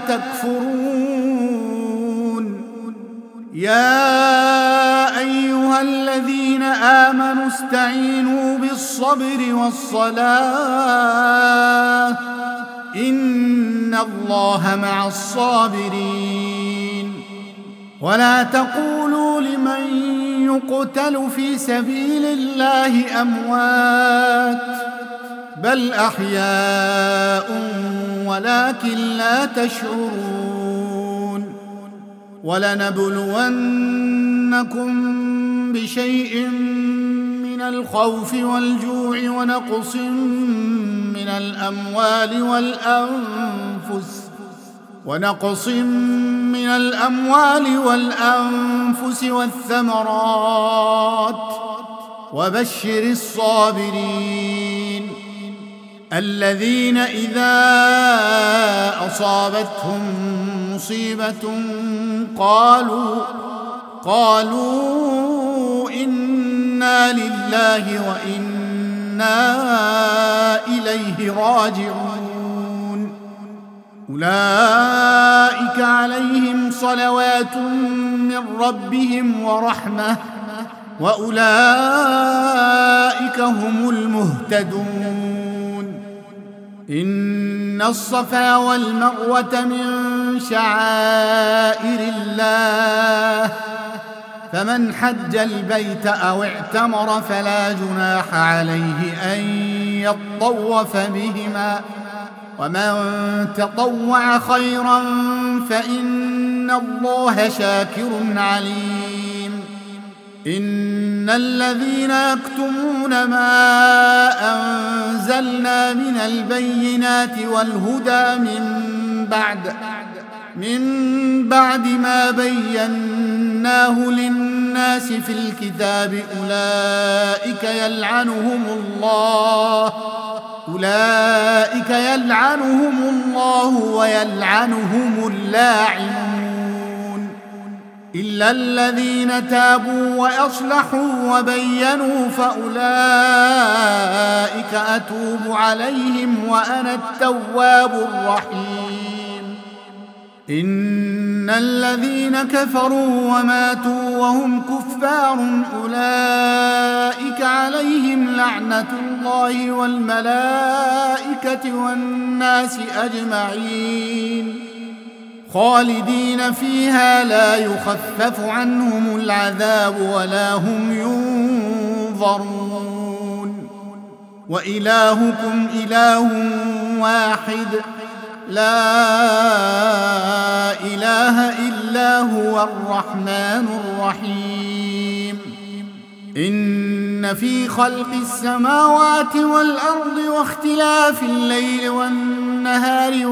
تكفرون. يا أيها الذين آمنوا استعينوا بالصبر والصلاة إن الله مع الصابرين. ولا تقولوا يقتل في سبيل الله أموات بل أحياء ولكن لا تشعرون ولنبلونكم بشيء من الخوف والجوع ونقص من الأموال والأنفس والثمرات وبشر الصابرين الذين إذا أصابتهم مصيبة قالوا إنا لله وإنا إليه راجعون أولئك عليهم صلوات من ربهم ورحمة وأولئك هم المهتدون إن الصفا والمروة من شعائر الله فمن حج البيت أو اعتمر فلا جناح عليه أن يطوف بهما ومن تطوع خيرا فإن الله شاكر عليم إن الذين يكتمون ما أنزلنا من البينات والهدى من بعد ما بيناه للناس في الكتاب أولئك يلعنهم الله ويلعنهم اللاعنون إلا الذين تابوا وأصلحوا وبينوا فأولئك أتوب عليهم وأنا التواب الرحيم إن الذين كفروا وماتوا وهم كفار أولئك عليهم لعنة الله والملائكة والناس أجمعين خالدين فيها لا يخفف عنهم العذاب ولا هم ينظرون وإلهكم إله واحد لا إله إلا هو الرحمن الرحيم إن في خلق السماوات والأرض واختلاف الليل والنهار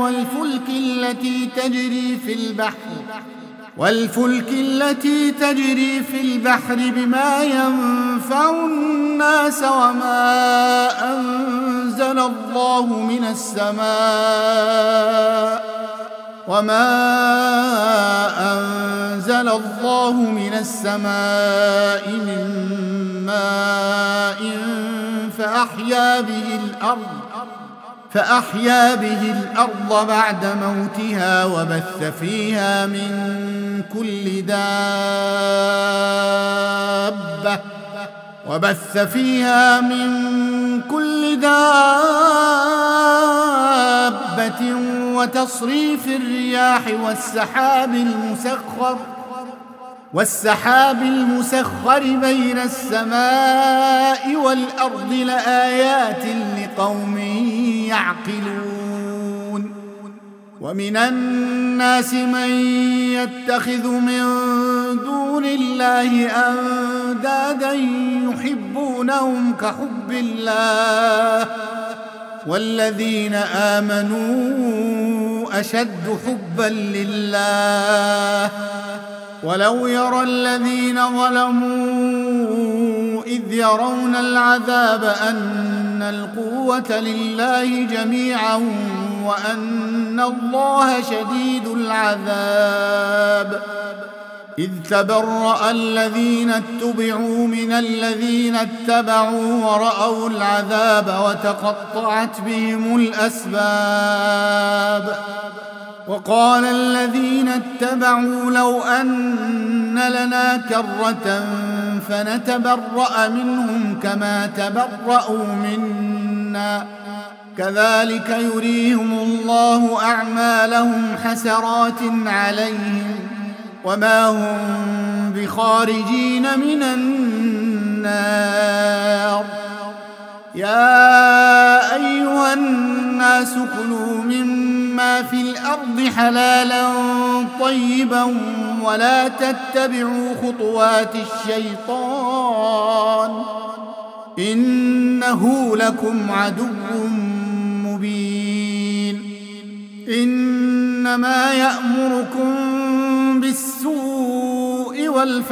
والفلك التي تجري في البحر بما ينفع الناس وما أنزل الله من السماء من ماء فأحيا به الأرض بعد موتها وبث فيها من كل دابة وتصريف الرياح والسحاب المسخر بين السماء والأرض لآيات لقوم يعقلون ومن الناس من يتخذ من دون الله أندادا يحبونهم كحب الله والذين آمنوا أشد حبا لله ولو يرى الذين ظلموا إذ يرون العذاب أن القوة لله جميعا وأن الله شديد العذاب إذ تبرأ الذين اتبعوا من الذين اتبعوا ورأوا العذاب وتقطعت بهم الأسباب وقال الذين اتبعوا لو أن لنا كرة فنتبرأ منهم كما تبرأوا منا كذلك يريهم الله أعمالهم حسرات عليهم وما هم بخارجين من النار. يا أيها الناس كلوا مما في الأرض حلالا طيبا ولا تتبعوا خطوات الشيطان إنه لكم عدو مبين. إنما يأمركم بالسوء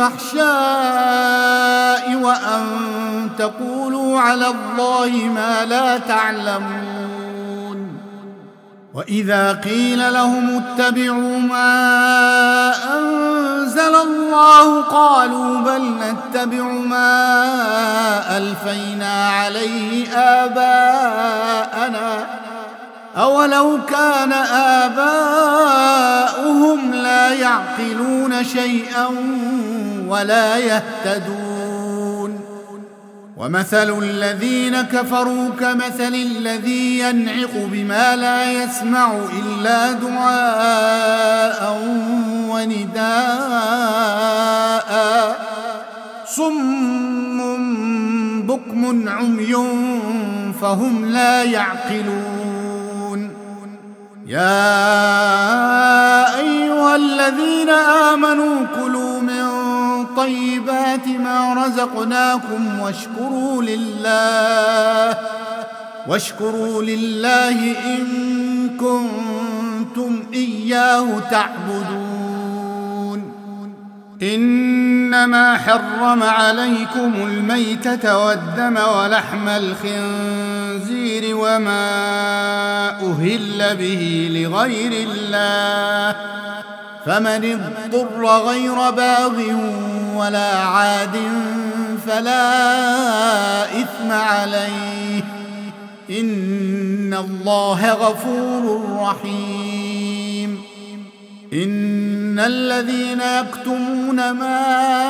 والفحشاء وأن تقولوا على الله ما لا تعلمون. وإذا قيل لهم اتبعوا ما أنزل الله قالوا بل نتبع ما ألفينا عليه آباءنا أولو كان آباؤهم لا يعقلون شيئا ولا يهتدون. ومثل الذين كفروا كمثل الذي ينعق بما لا يسمع إلا دعاء ونداء صم بكم عمي فهم لا يعقلون. يا أيها الذين آمنوا كلوا من طيبات ما رزقناكم واشكروا لله إن كنتم إياه تعبدون. إنما حرم عليكم الميتة والدم ولحم الخنزير وما أهل به لغير الله فمن اضطر غير باغ ولا عاد فلا إثم عليه إن الله غفور رحيم. إن الذين يكتمون ما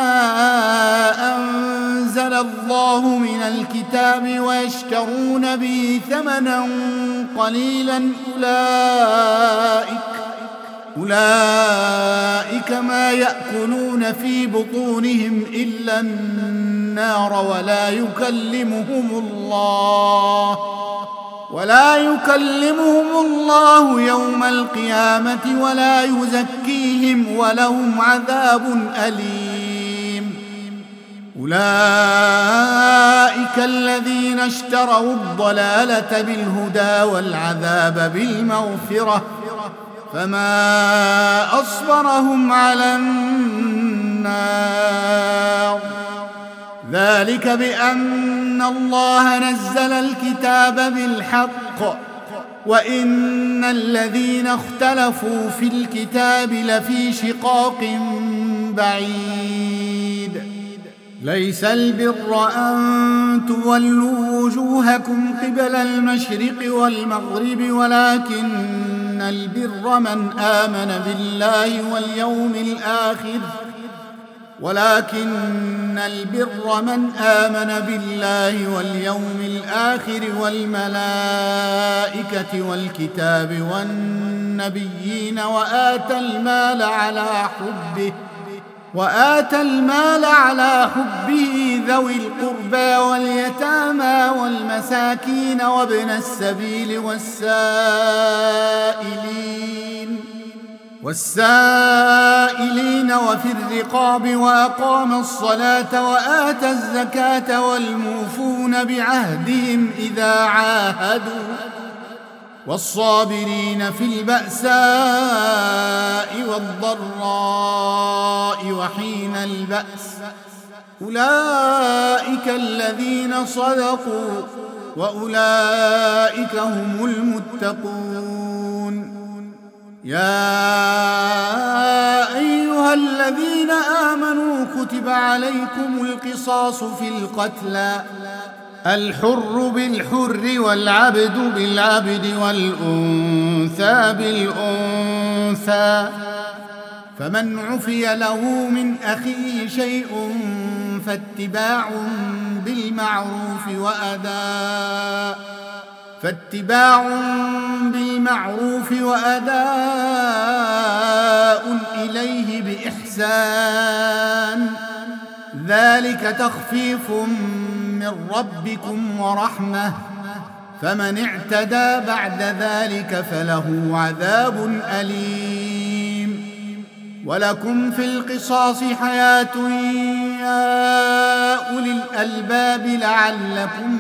أنزل الله من الكتاب ويشترون به ثمنا قليلا أولئك ما يأكلون في بطونهم إلا النار ولا يكلمهم الله يوم القيامة ولا يزكيهم ولهم عذاب أليم. أولئك الذين اشتروا الضلالة بالهدى والعذاب بالمغفرة فما أصبرهم على النار. ذلك بأن الله نزل الكتاب بالحق وإن الذين اختلفوا في الكتاب لفي شقاق بعيد. ليس البر أن تولوا وجوهكم قبل المشرق والمغرب ولكن البر من آمن بالله واليوم الآخر والملائكة والكتاب والنبيين وآتى المال على حبه ذوي القربى واليتامى والمساكين وابن السبيل والسائلين وفي الرقاب وأقام الصلاة وآتى الزكاة والموفون بعهدهم إذا عاهدوا والصابرين في البأساء والضراء وحين البأس أولئك الذين صدقوا وأولئك هم المتقون. يا أيها الذين آمنوا كتب عليكم القصاص في القتلى الحر بالحر والعبد بالعبد والأنثى بالأنثى فمن عفي له من أخيه شيء فاتباع بالمعروف وأداء إليه بإحسان الإحسان ذلك تخفيف من ربكم ورحمة فمن اعتدى بعد ذلك فله عذاب أليم ولكم في القصاص حياة يا أولي الألباب لعلكم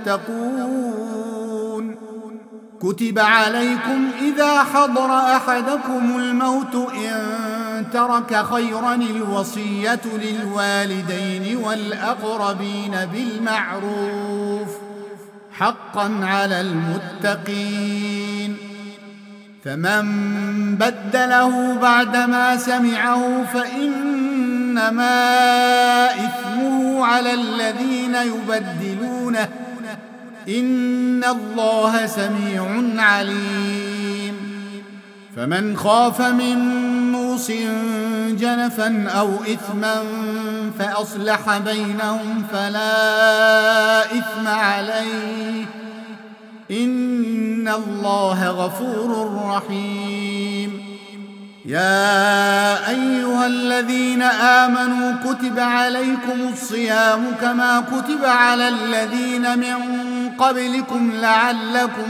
تتقون كتب عليكم إذا حضر أحدكم الموت إن ترك خيرا الوصية للوالدين والأقربين بالمعروف حقا على المتقين فمن بدله بعدما سمعه فإنما إثمه على الذين يبدلونه إن الله سميع عليم فمن خاف من موص جنفا أو إثما فأصلح بينهم فلا إثم عليه إن الله غفور رحيم يا أيها الذين آمنوا كتب عليكم الصيام كما كتب على الذين من قبلكم لعلكم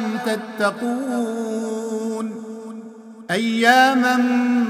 تتقون أياما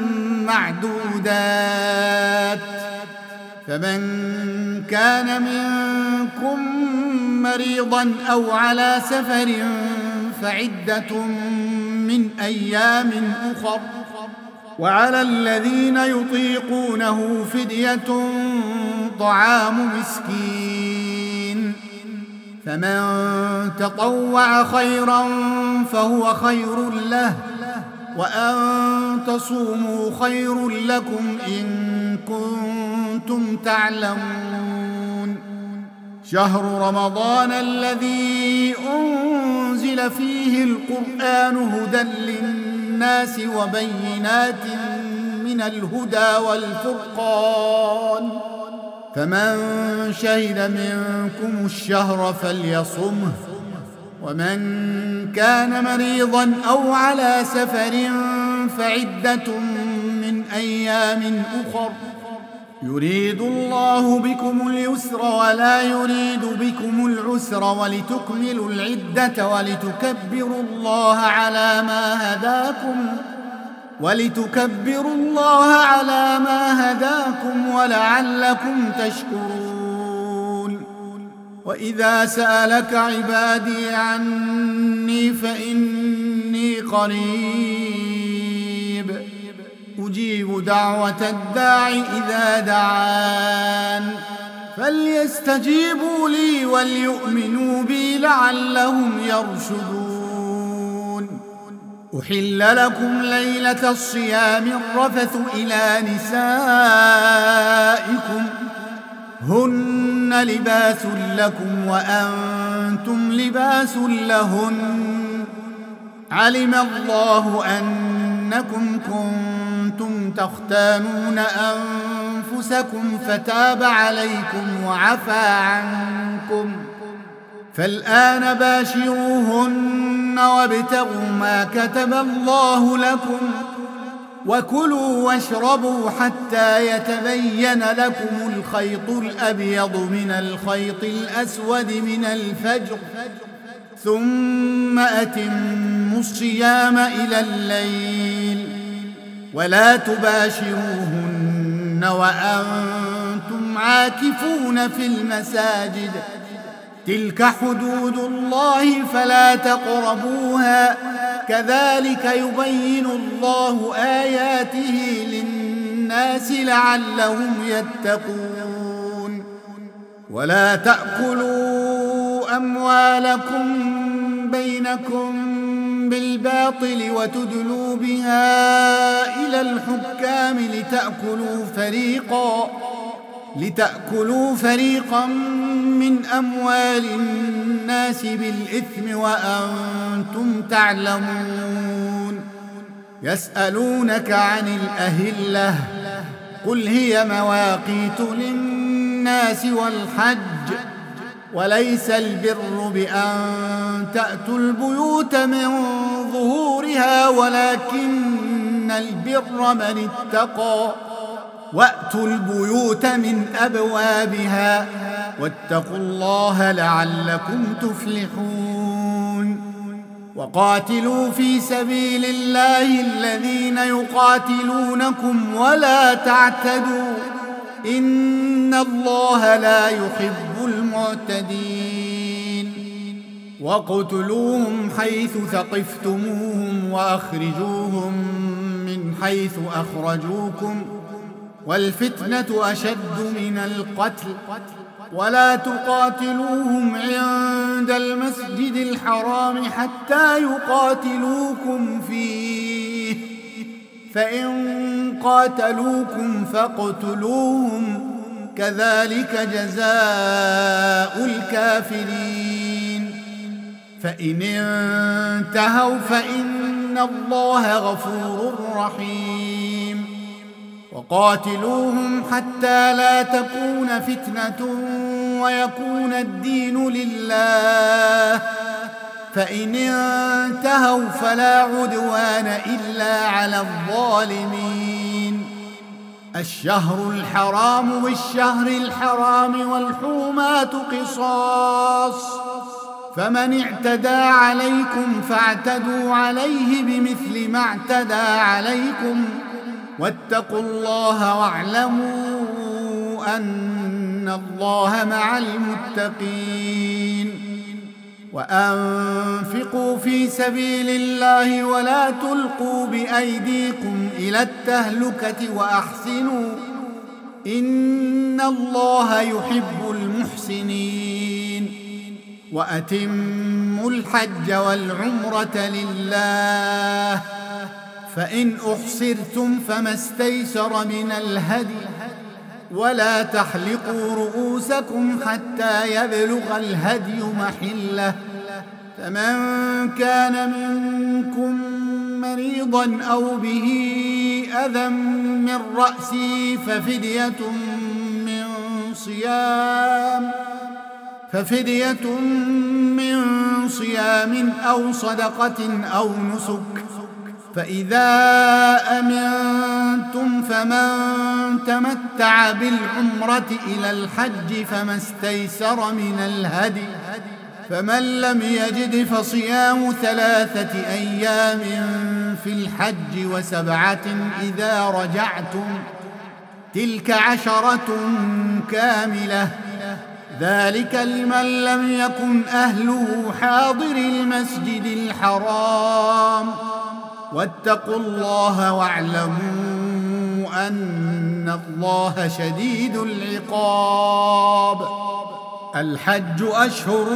معدودات فمن كان منكم مريضا أو على سفر فعدة من أيام أخر وعلى الذين يطيقونه فدية طعام مسكين فمن تطوع خيرا فهو خير له وأن تصوموا خير لكم إن كنتم تعلمون شهر رمضان الذي أنزل فيه القرآن هدى للناس وبينات من الهدى والفرقان فمن شهد منكم الشهر فليصمه ومن كان مريضا أو على سفر فعدة من أيام أخر يريد الله بكم اليسر ولا يريد بكم العسر ولتكملوا العدة ولتكبروا الله على ما هداكم ولعلكم تشكرون وإذا سألك عبادي عني فإني قريب أجيب دعوة الداع إذا دعان فليستجيبوا لي وليؤمنوا بي لعلهم يرشدون أحل لكم ليلة الصيام الرفث إلى نسائكم هن لباس لكم وأنتم لباس لهن علم الله أنكم كنتم تختانون أنفسكم فتاب عليكم وعفى عنكم فالآن باشروهن وابتغوا ما كتب الله لكم وكلوا واشربوا حتى يتبين لكم الخيط الأبيض من الخيط الأسود من الفجر ثم أتموا الصيام إلى الليل ولا تباشروهن وأنتم عاكفون في المساجد تلك حدود الله فلا تقربوها كذلك يبين الله آياته للناس لعلهم يتقون ولا تأكلوا أموالكم بينكم بالباطل وتدلوا بها إلى الحكام لتأكلوا فريقا من أموال الناس بالإثم وأنتم تعلمون يسألونك عن الأهلة قل هي مواقيت للناس والحج وليس البر بأن تأتوا البيوت من ظهورها ولكن البر من اتقى وأتوا البيوت من أبوابها واتقوا الله لعلكم تفلحون وقاتلوا في سبيل الله الذين يقاتلونكم ولا تعتدوا إن الله لا يحب المعتدين وقتلوهم حيث ثقفتموهم وأخرجوهم من حيث أخرجوكم والفتنة أشد من القتل ولا تقاتلوهم عند المسجد الحرام حتى يقاتلوكم فيه فإن قاتلوكم فاقتلوهم كذلك جزاء الكافرين فإن انتهوا فإن الله غفور رحيم وقاتلوهم حتى لا تكون فتنة ويكون الدين لله فإن انتهوا فلا عدوان إلا على الظالمين الشهر الحرام بالشهر الحرام والحرمات قصاص فمن اعتدى عليكم فاعتدوا عليه بمثل ما اعتدى عليكم واتقوا الله واعلموا أن الله مع المتقين وأنفقوا في سبيل الله ولا تلقوا بأيديكم إلى التهلكة وأحسنوا إن الله يحب المحسنين وأتموا الحج والعمرة لله فإن أحصرتم فما استيسر من الهدي ولا تحلقوا رؤوسكم حتى يبلغ الهدي محله فمن كان منكم مريضا أو به أذى من رأسه ففدية من صيام أو صدقة أو نسك فإذا أمنتم فمن تمتع بالعمرة إلى الحج فما استيسر من الهدي فمن لم يجد فصيام 3 أيام في الحج و7 إذا رجعتم تلك 10 كاملة ذلك لمن لم يكن أهله حاضر المسجد الحرام واتقوا الله واعلموا أن الله شديد العقاب الحج أشهر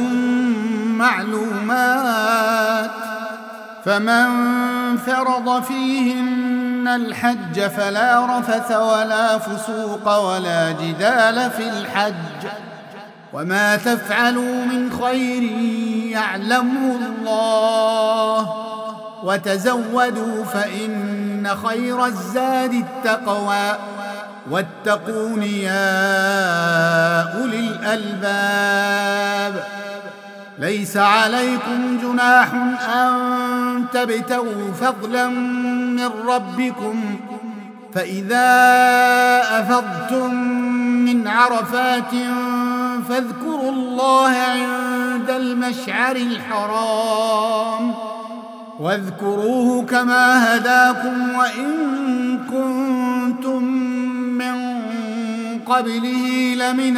معلومات فمن فرض فيهن الحج فلا رفث ولا فسوق ولا جدال في الحج وما تفعلوا من خير يعلمه الله وتزودوا فإن خير الزاد التقوى واتقون يا أولي الألباب ليس عليكم جناح أن تبتغوا فضلا من ربكم فإذا أفضتم من عرفات فاذكروا الله عند المشعر الحرام واذكروه كما هداكم وإن كنتم من قبله لمن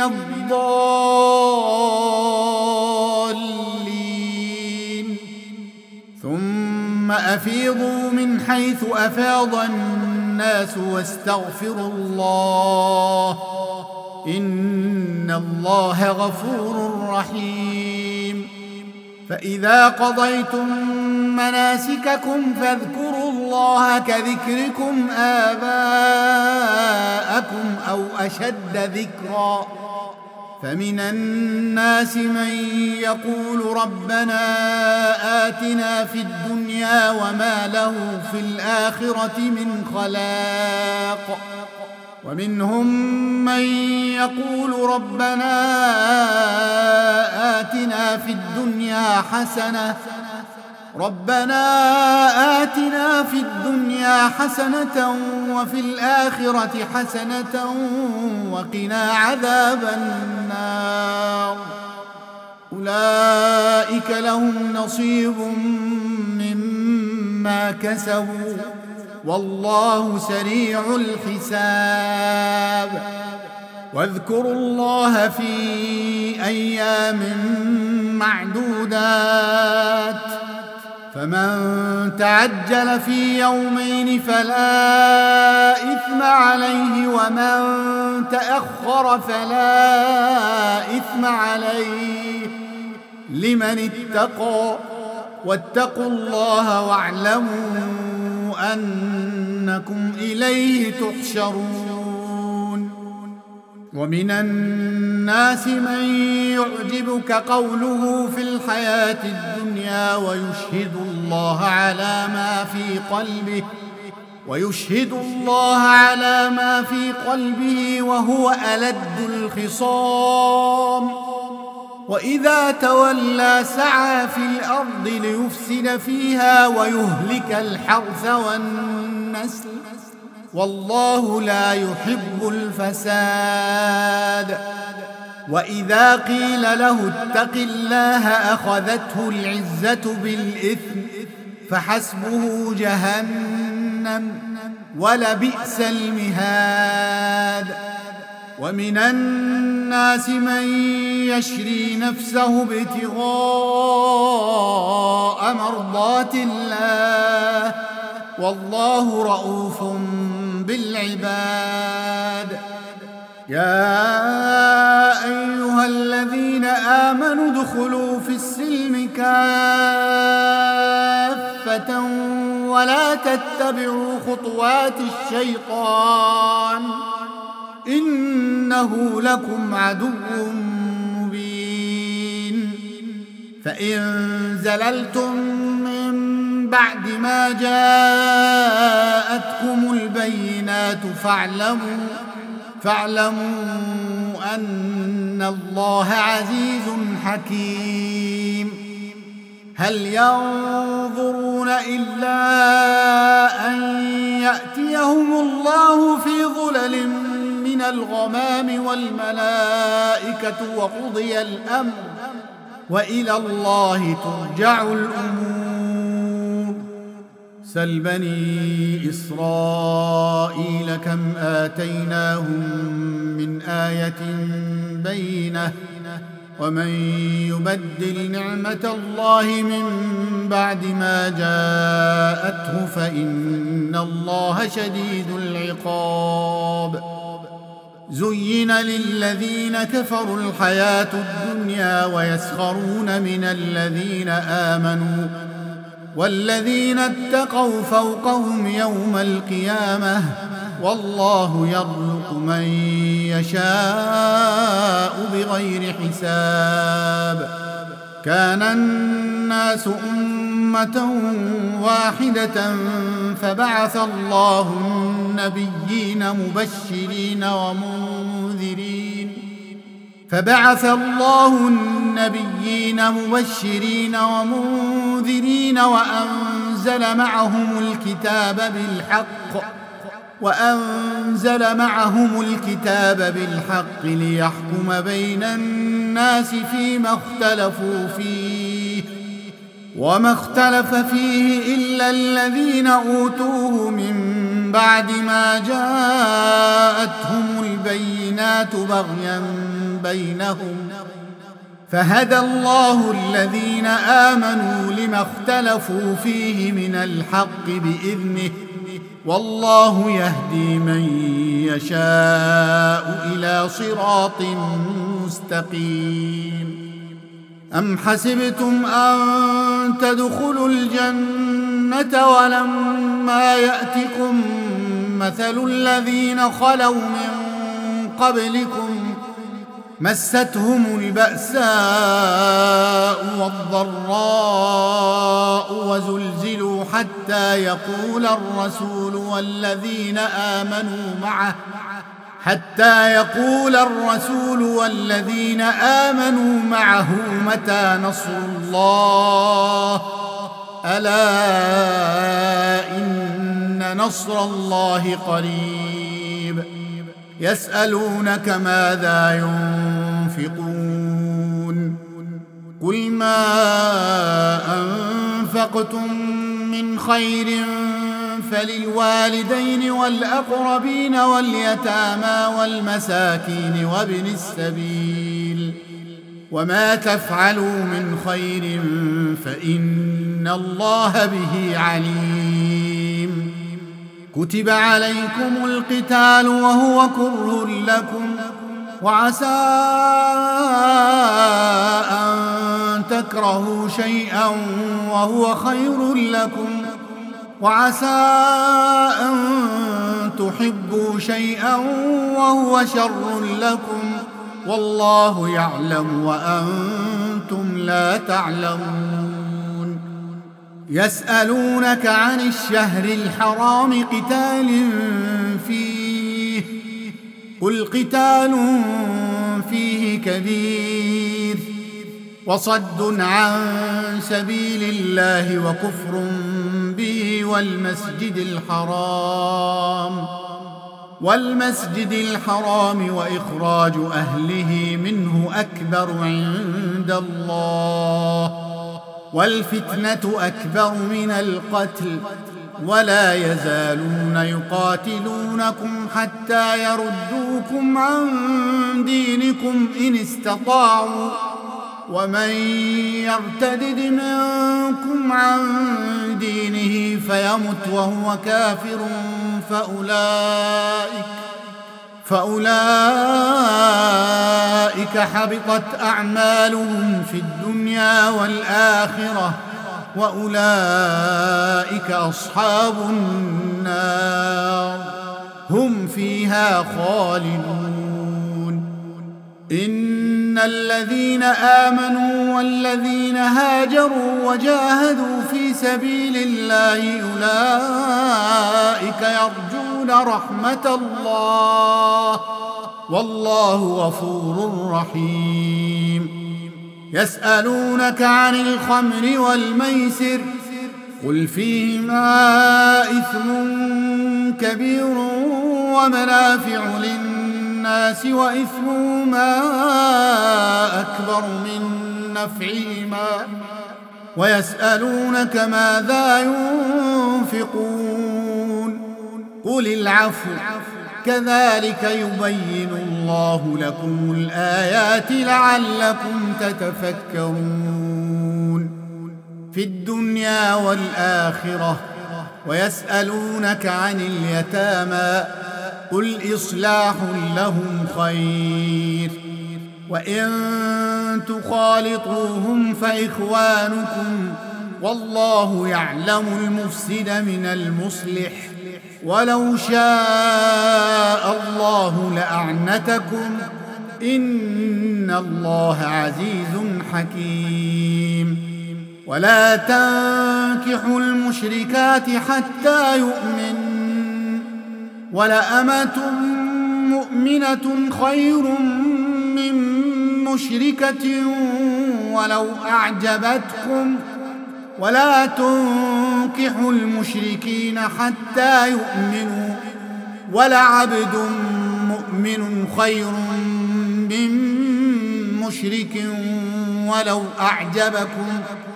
الضالين ثم أفيضوا من حيث أفاض الناس واستغفروا الله إن الله غفور رحيم فإذا قضيتم مناسككم فاذكروا الله كذكركم آباءكم أو أشد ذكرا فمن الناس من يقول ربنا آتنا في الدنيا وما له في الآخرة من خلاق ومنهم من يقول ربنا آتنا في الدنيا حسنة ربنا آتنا في الدنيا حسنة وفي الآخرة حسنة وقنا عذاب النار أولئك لهم نصيب مما كسبوا والله سريع الحساب واذكروا الله في أيام معدودات فمن تعجل في يومين فلا إثم عليه ومن تأخر فلا إثم عليه لمن اتقى واتقوا الله واعلموا أنكم إليه تحشرون ومن الناس من يعجبك قوله في الحياة الدنيا ويشهد الله على ما في قلبه وهو ألد الخصام وإذا تولى سعى في الأرض ليفسد فيها ويهلك الحرث والنسل والله لا يحب الفساد وإذا قيل له اتق الله أخذته العزة بالإثم فحسبه جهنم ولبئس المهاد ومن الناس من يشري نفسه ابتغاء مرضات الله والله رؤوف بالعباد يا أيها الذين آمنوا ادخلوا في السلم كافة ولا تتبعوا خطوات الشيطان إنه لكم عدو مبين فإن زللتم من بعد ما جاءتكم البينات فاعلموا أن الله عزيز حكيم هل ينظرون إلا أن يأتيهم الله في ظلل من الغمام والملائكة وقضي الأمر وإلى الله ترجع الأمور سل بني إسرائيل كم آتيناهم من آية بينة ومن يبدل نعمة الله من بعد ما جاءته فإن الله شديد العقاب زين للذين كفروا الحياة الدنيا ويسخرون من الذين آمنوا والذين اتقوا فوقهم يوم القيامة والله يرزق من يشاء بغير حساب كان الناس أمة واحدة فبعث الله النبيين مبشرين ومنذرين وأنزل معهم الكتاب بالحق ليحكم بين الناس فيما اختلفوا فيه وما اختلف فيه إلا الذين أوتوه من بعد ما جاءتهم البينات بغيا بينهم فهدى الله الذين آمنوا لما اختلفوا فيه من الحق بإذنه والله يهدي من يشاء إلى صراط مستقيم أم حسبتم أن تدخلوا الجنة ولما يأتكم مثل الذين خلوا من قبلكم مستهم البأساء والضراء وزلزلوا حتى يقول الرسول والذين آمنوا معه متى نصر الله ألا إن نصر الله قريب يسألونك ماذا ينفقون قل ما أنفقتم من خير فللوالدين والأقربين واليتامى والمساكين وابن السبيل وما تفعلوا من خير فإن الله به عليم كتب عليكم القتال وهو كره لكم وعسى أن تكرهوا شيئا وهو خير لكم وعسى أن تحبوا شيئا وهو شر لكم والله يعلم وأنتم لا تعلمون يسألونك عن الشهر الحرام قتال فيه قل قتال فيه كبير وصد عن سبيل الله وكفر به والمسجد الحرام وإخراج أهله منه أكبر عند الله والفتنة أكبر من القتل ولا يزالون يقاتلونكم حتى يردوكم عن دينكم إن استطاعوا ومن يرتدد منكم عن دينه فيمت وهو كافر فأولئك حبطت أعمالهم في الدنيا والآخرة وأولئك أصحاب النار هم فيها خالدون إن الذين آمنوا والذين هاجروا وجاهدوا في سبيل الله أولئك يرجون رحمة الله والله غفور رحيم يسألونك عن الخمر والميسر قل فيهما إثم كبير ومنافع للناس وإثمهما أكبر من نفعهما ويسألونك ماذا ينفقون قل العفو كذلك يبين الله لكم الآيات لعلكم تتفكرون في الدنيا والآخرة ويسألونك عن اليتامى قل إصلاح لهم خير وإن تخالطوهم فإخوانكم والله يعلم المفسد من المصلح ولو شاء الله لأعنتكم إن الله عزيز حكيم ولا تنكحوا المشركات حتى يؤمن ولأمة مؤمنة خير من مشركة ولو أعجبتكم ولا تنكحوا المشركين حتى يؤمنوا ولعبد مؤمن خير من مشرك ولو أعجبكم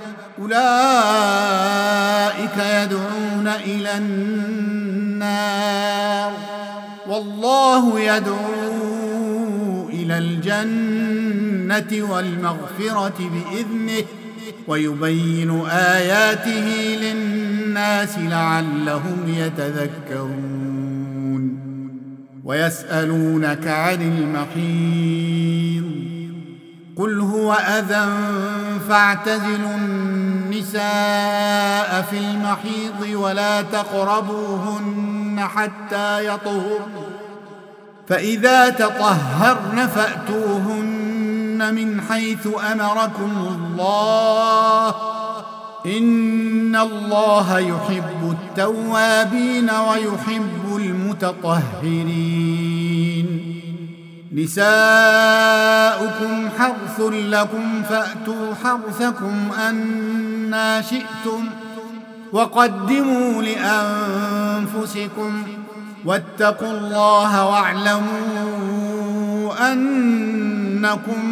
أولئك يدعون إلى النار والله يدعو إلى الجنة والمغفرة بإذنه ويبين آياته للناس لعلهم يتذكرون ويسألونك عن المحيض قل هو أذى فاعتزلوا النساء في المحيض ولا تقربوهن حتى يطهرن فإذا تطهرن فأتوهن من حيث أمركم الله إن الله يحب التوابين ويحب المتطهرين نساؤكم حرث لكم فأتوا حرثكم أنى شئتم وقدموا لأنفسكم واتقوا الله واعلموا أنكم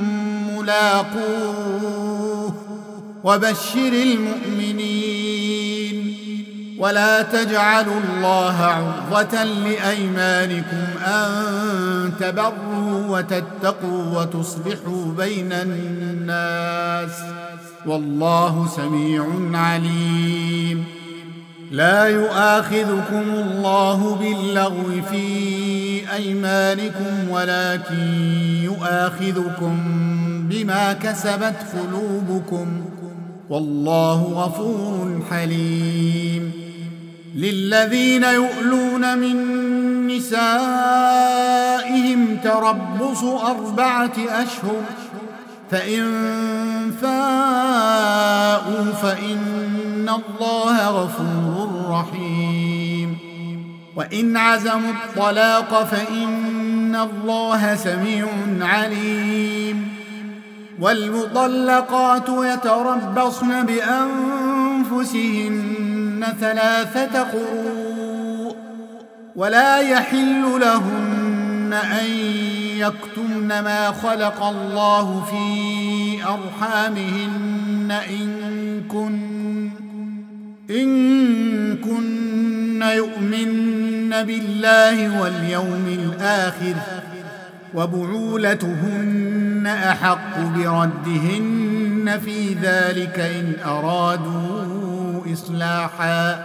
ملاقوه وبشر المؤمنين ولا تجعلوا الله عرضة لأيمانكم أن تبروا وتتقوا وتصلحوا بين الناس والله سميع عليم. لا يؤاخذكم الله باللغو في أيمانكم ولكن يؤاخذكم بما كسبت قلوبكم والله غفور حليم. للذين يؤلون من نسائهم تربص 4 أشهر فإن فاءوا فإن الله غفور رحيم. وإن عزموا الطلاق فإن الله سميع عليم. والمطلقات يتربصن بأنفسهن 3 قروء ولا يحل لهن أن يكتمن ما خلق الله في أرحامهن إن كن يؤمن بالله واليوم الآخر وبعولتهن أحق بردهن في ذلك إن أرادوا إصلاحا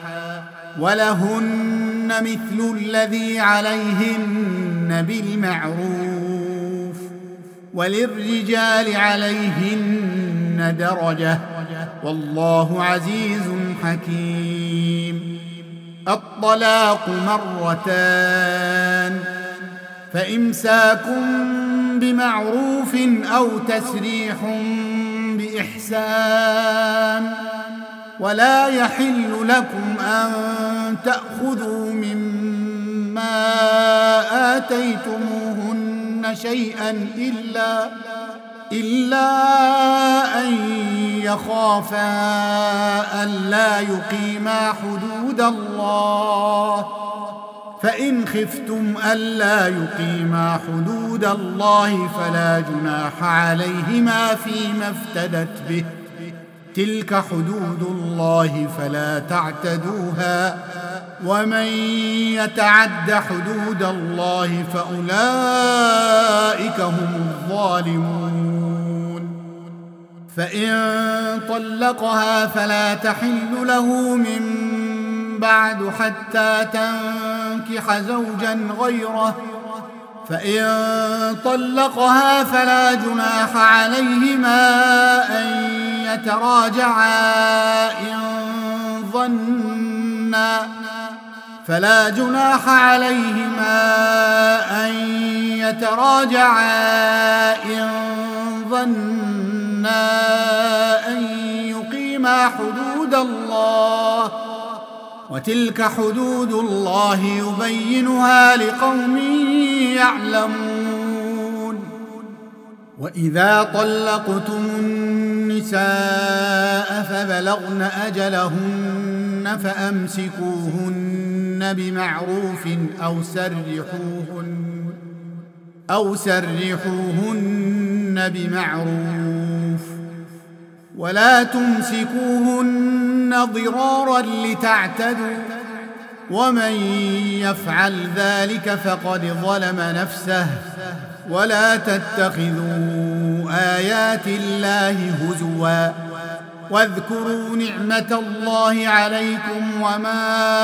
ولهن مثل الذي عليهن بالمعروف وللرجال عليهن درجة والله عزيز حكيم. الطلاق 2 فإمساك بمعروف أو تسريح بإحسان ولا يحل لكم أن تأخذوا مما آتيتموهن شيئا إلا أن يخافا ألا يقيما حدود الله فإن خفتم ألا يقيما حدود الله فلا جناح عليهما فيما افتدت به تلك حدود الله فلا تعتدوها ومن يتعد حدود الله فأولئك هم الظالمون. فإن طلقها فلا تحل له من بعد حتى تنكح زوجا غيره فإن طلقها فلا جناح عليهما أن يتراجعا إن ظنا أن يقيما حدود الله وتلك حدود الله يبينها لقوم يعلمون. وإذا طلقتم النساء فبلغن أجلهن فأمسكوهن بمعروف أو سرحوهن بمعروف ولا تمسكوهن ضرارا لتعتدوا ومن يفعل ذلك فقد ظلم نفسه ولا تتخذوا آيات الله هزوا واذكروا نعمة الله عليكم وما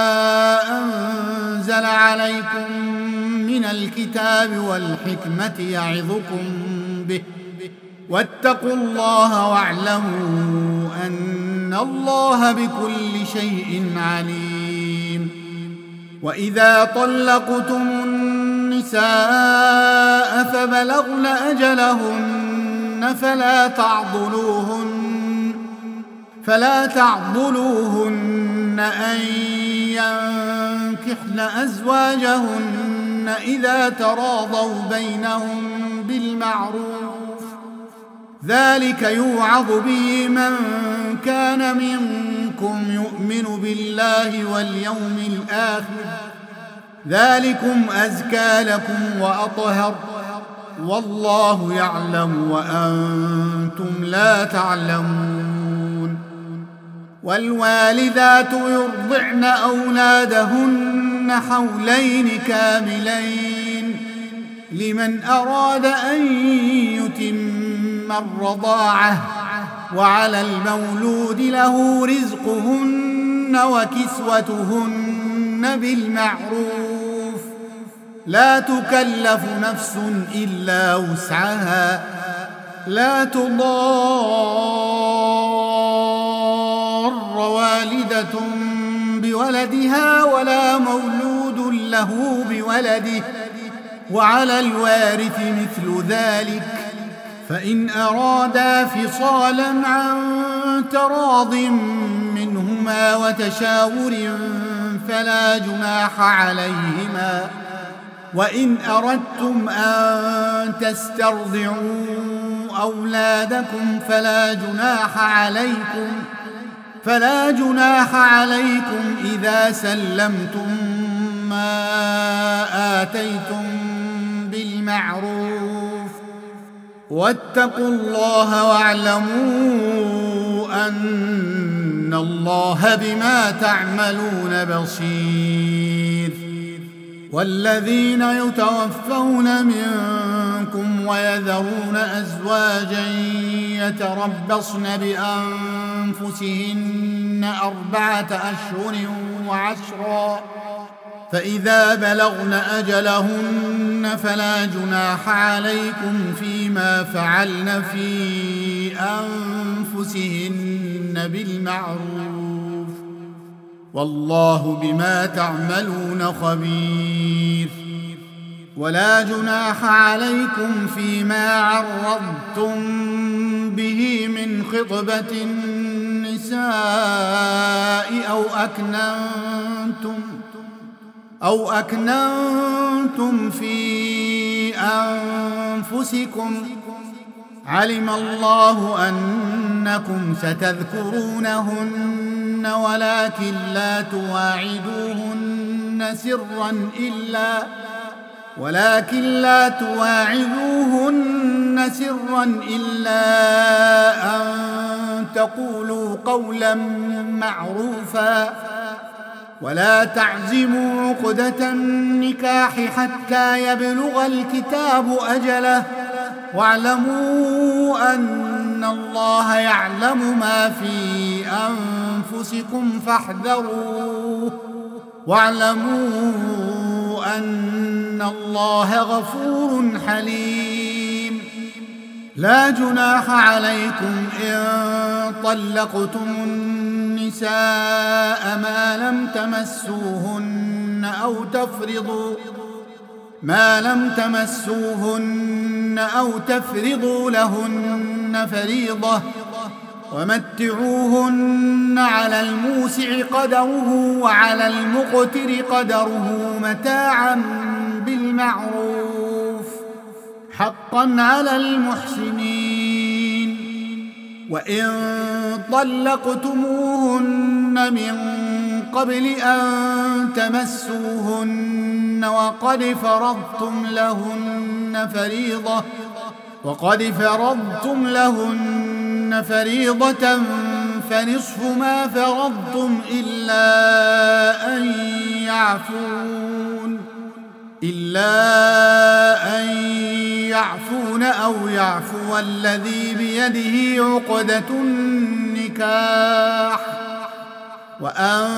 أنزل عليكم من الكتاب والحكمة يعظكم به واتقوا الله واعلموا أن الله بكل شيء عليم. وإذا طلقتم النساء فبلغن أجلهن فلا تعضلوهن أن ينكحن أزواجهن إذا تراضوا بينهم بالمعروف ذلك يوعظ به من كان منكم منكم يؤمن بالله واليوم الآخر ذلكم أزكى لكم وأطهر والله يعلم وأنتم لا تعلمون. والوالدات يرضعن أولادهن حولين كاملين لمن أراد أن يتم الرضاعة وعلى المولود له رزقهن وكسوتهن بالمعروف لا تكلف نفس إلا وسعها لا تضار والدة بولدها ولا مولود له بولده وعلى الوارث مثل ذلك فإن أرادا فصالا عن تراض منهما وتشاور فلا جناح عليهما وإن أردتم أن تسترضعوا أولادكم فلا جناح عليكم إذا سلمتم ما آتيتم بالمعروف واتقوا الله واعلموا أن الله بما تعملون بصير. والذين يتوفون منكم ويذرون أزواجا يتربصن بأنفسهن 4 أشهر وعشرا فإذا بلغن أجلهن فلا جناح عليكم فيما فعلن في أنفسهن بالمعروف والله بما تعملون خبير. ولا جناح عليكم فيما عرضتم به من خطبة النساء أو أكننتم في أنفسكم علم الله أنكم ستذكرونهن ولكن لا تواعدوهن سرا إلا أن تقولوا قولا معروفا ولا تعزموا عقدة النكاح حتى يبلغ الكتاب أجله واعلموا أن الله يعلم ما في أنفسكم فاحذروه واعلموا أن الله غفور حليم. لا جناح عليكم إن طلقتم النساء ما لم تمسوهن أو تفرضوا لهن فريضة ومتعوهن على الموسع قدره وعلى المقتر قدره متاعا بالمعروف حقا على المحسنين. وإن طلقتموهن من قبل أن تمسوهن وقد فرضتم لهن فريضة فنصف ما فرضتم إلا أن يعفون أو يعفو الذي بيده عقدة النكاح وأن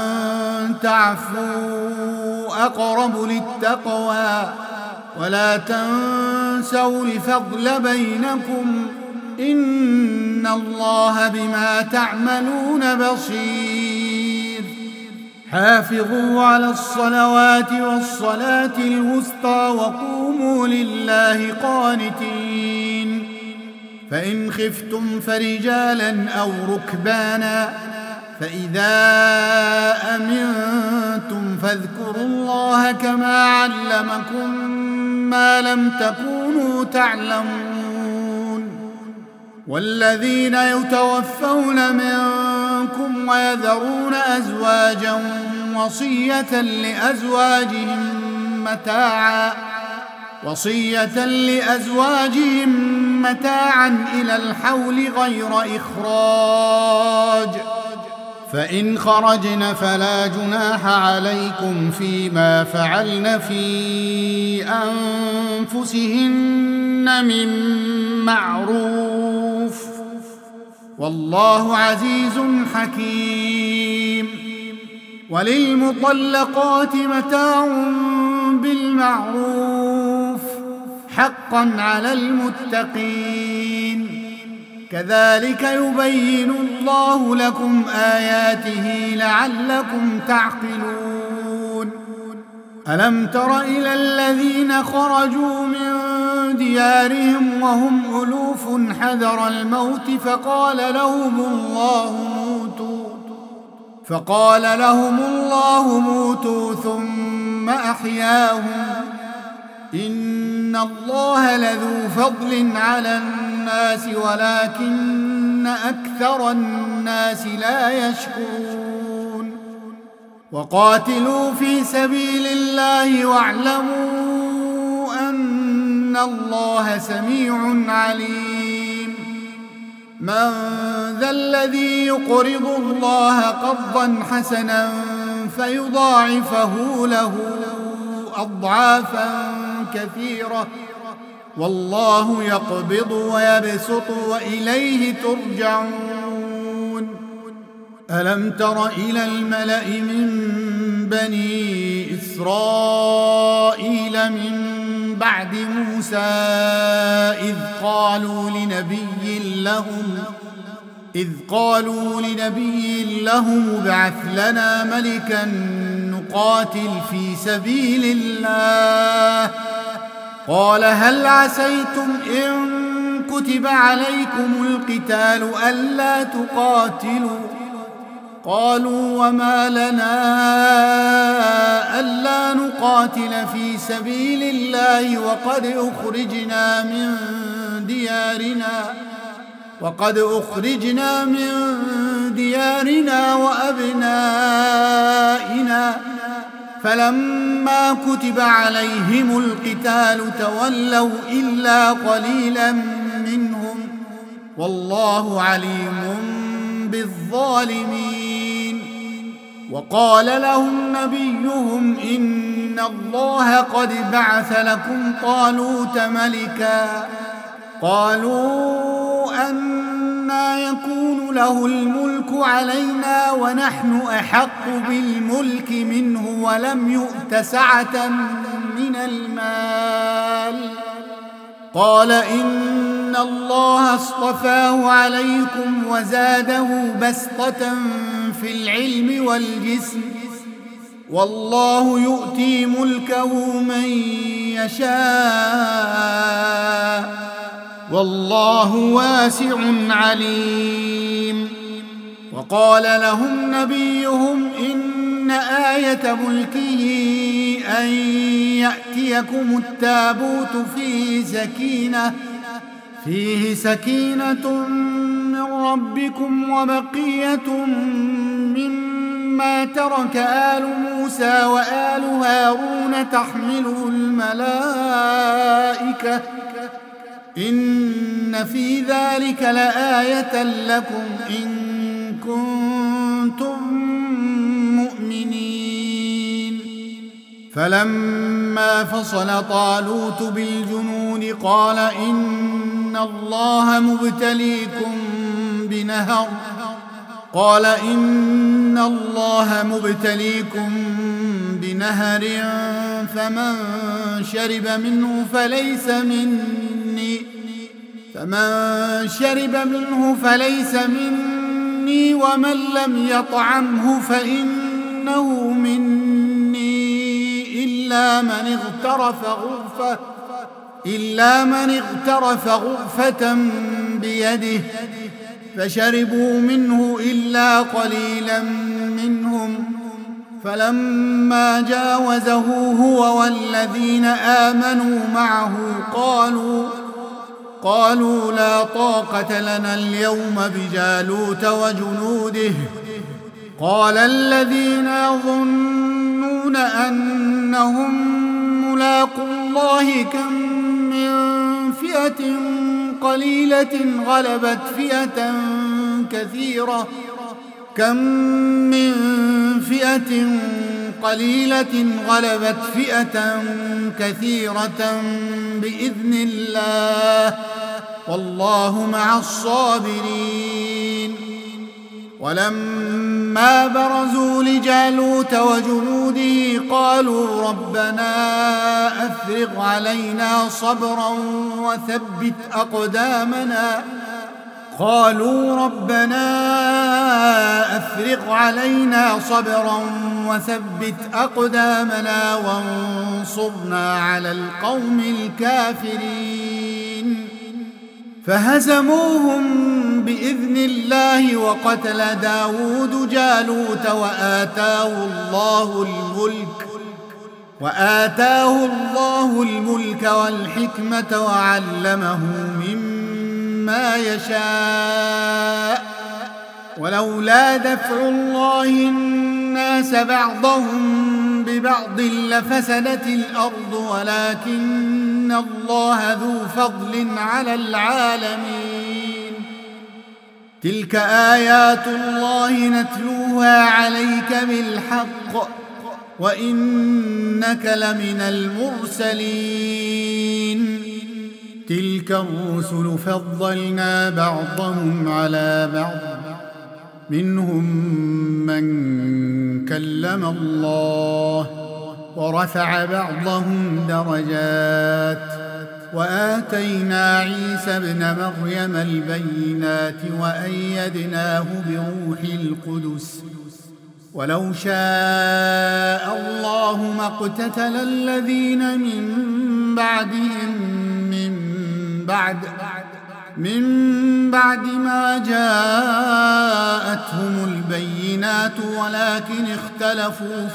تعفوا أقرب للتقوى ولا تنسوا الفضل بينكم إن الله بما تعملون بصير. حافظوا على الصلوات والصلاة الوسطى وقوموا لله قانتين. فإن خفتم فرجالا أو ركبانا فإذا أمنتم فاذكروا الله كما علمكم ما لم تكونوا تعلمون. والذين يتوفون منكم ويذرون أزواجا وصية لأزواجهم متاعا إلى الحول غير إخراج، فإن خرجن فلا جناح عليكم فيما فعلن في أنفسهن من معروف، والله عزيز حكيم. وللمطلقات متاع بالمعروف حقا على المتقين، كذلك يبين الله لكم آياته لعلكم تعقلون. ألم تر إلى الذين خرجوا من ديارهم وهم ألوف حذر الموت فقال لهم الله موتوا ثم أحياهم، إن الله لذو فضل على الناس ولكن أكثر الناس لا يشكرون. وقاتلوا في سبيل الله واعلموا أن الله سميع عليم. من ذا الذي يقرض الله قرضا حسنا فيضاعفه له أضعافا كثيرة، والله يقبض ويبسط وإليه ترجعون. ألم تر إلى الملأ من بني إسرائيل من بعد موسى إذ قالوا لنبي لهم ابعث لنا ملكا نقاتل في سبيل الله، قال هل عسيتم إن كتب عليكم القتال ألا تقاتلوا؟ قالوا وما لنا ألا نقاتل في سبيل الله وقد أخرجنا من ديارنا وأبنائنا، فلما كتب عليهم القتال تولوا إلا قليلا منهم، والله عليم بالظالمين. وقال لهم نبيهم إن الله قد بعث لكم طالوت ملكا، قالوا أنى يكون له الملك علينا ونحن أحق بالملك منه ولم يؤت سعة من المال، قال إن الله اصطفاه عليكم وزاده بسطة في العلم والجسم، والله يؤتي ملكه من يشاء، والله واسع عليم. وقال لهم نبيهم إن آية ملكه أن يأتيكم التابوت فيه سكينة من ربكم وبقية مما ترك آل موسى وآل هارون تحمله الملائكة، إن في ذلك لآية لكم إن كنتم مؤمنين. فلما فصل طالوت بالجنود قال إن الله مبتليكم بنهر فمن شرب منه فليس مني ومن لم يطعمه فإنه مني إلا من اغترف غرفة بيده، فشربوا منه إلا قليلا منهم، فلما جاوزه هو والذين آمنوا معه قالوا لا طاقة لنا اليوم بجالوت وجنوده قال الذين يظنون أنهم ملاقو الله كم من فئة قليلة غلبت فئة كثيرة بإذن الله والله مع الصابرين. ولما برزوا لجالوت وجنوده قالوا ربنا أفرغ علينا صبرا وثبت أقدامنا وانصرنا على القوم الكافرين. فهزموهم بإذن الله وقتل داود جالوت وآتاه الله الملك والحكمة وعلمه مما يشاء. ولولا دفع الله الناس بعضهم ببعض لفسدت الأرض ولكن الله ذو فضل على العالمين. تلك آيات الله نتلوها عليك بالحق وإنك لمن المرسلين. تلك الرسل فضلنا بعضهم على بعض منهم من كلم الله ورفع بعضهم درجات وآتينا عيسى ابن مريم البينات وأيدناه بروح القدس. ولو شاء الله ما اقتتل الذين من بعد ما جاءتهم البينات ولكن اختلفوا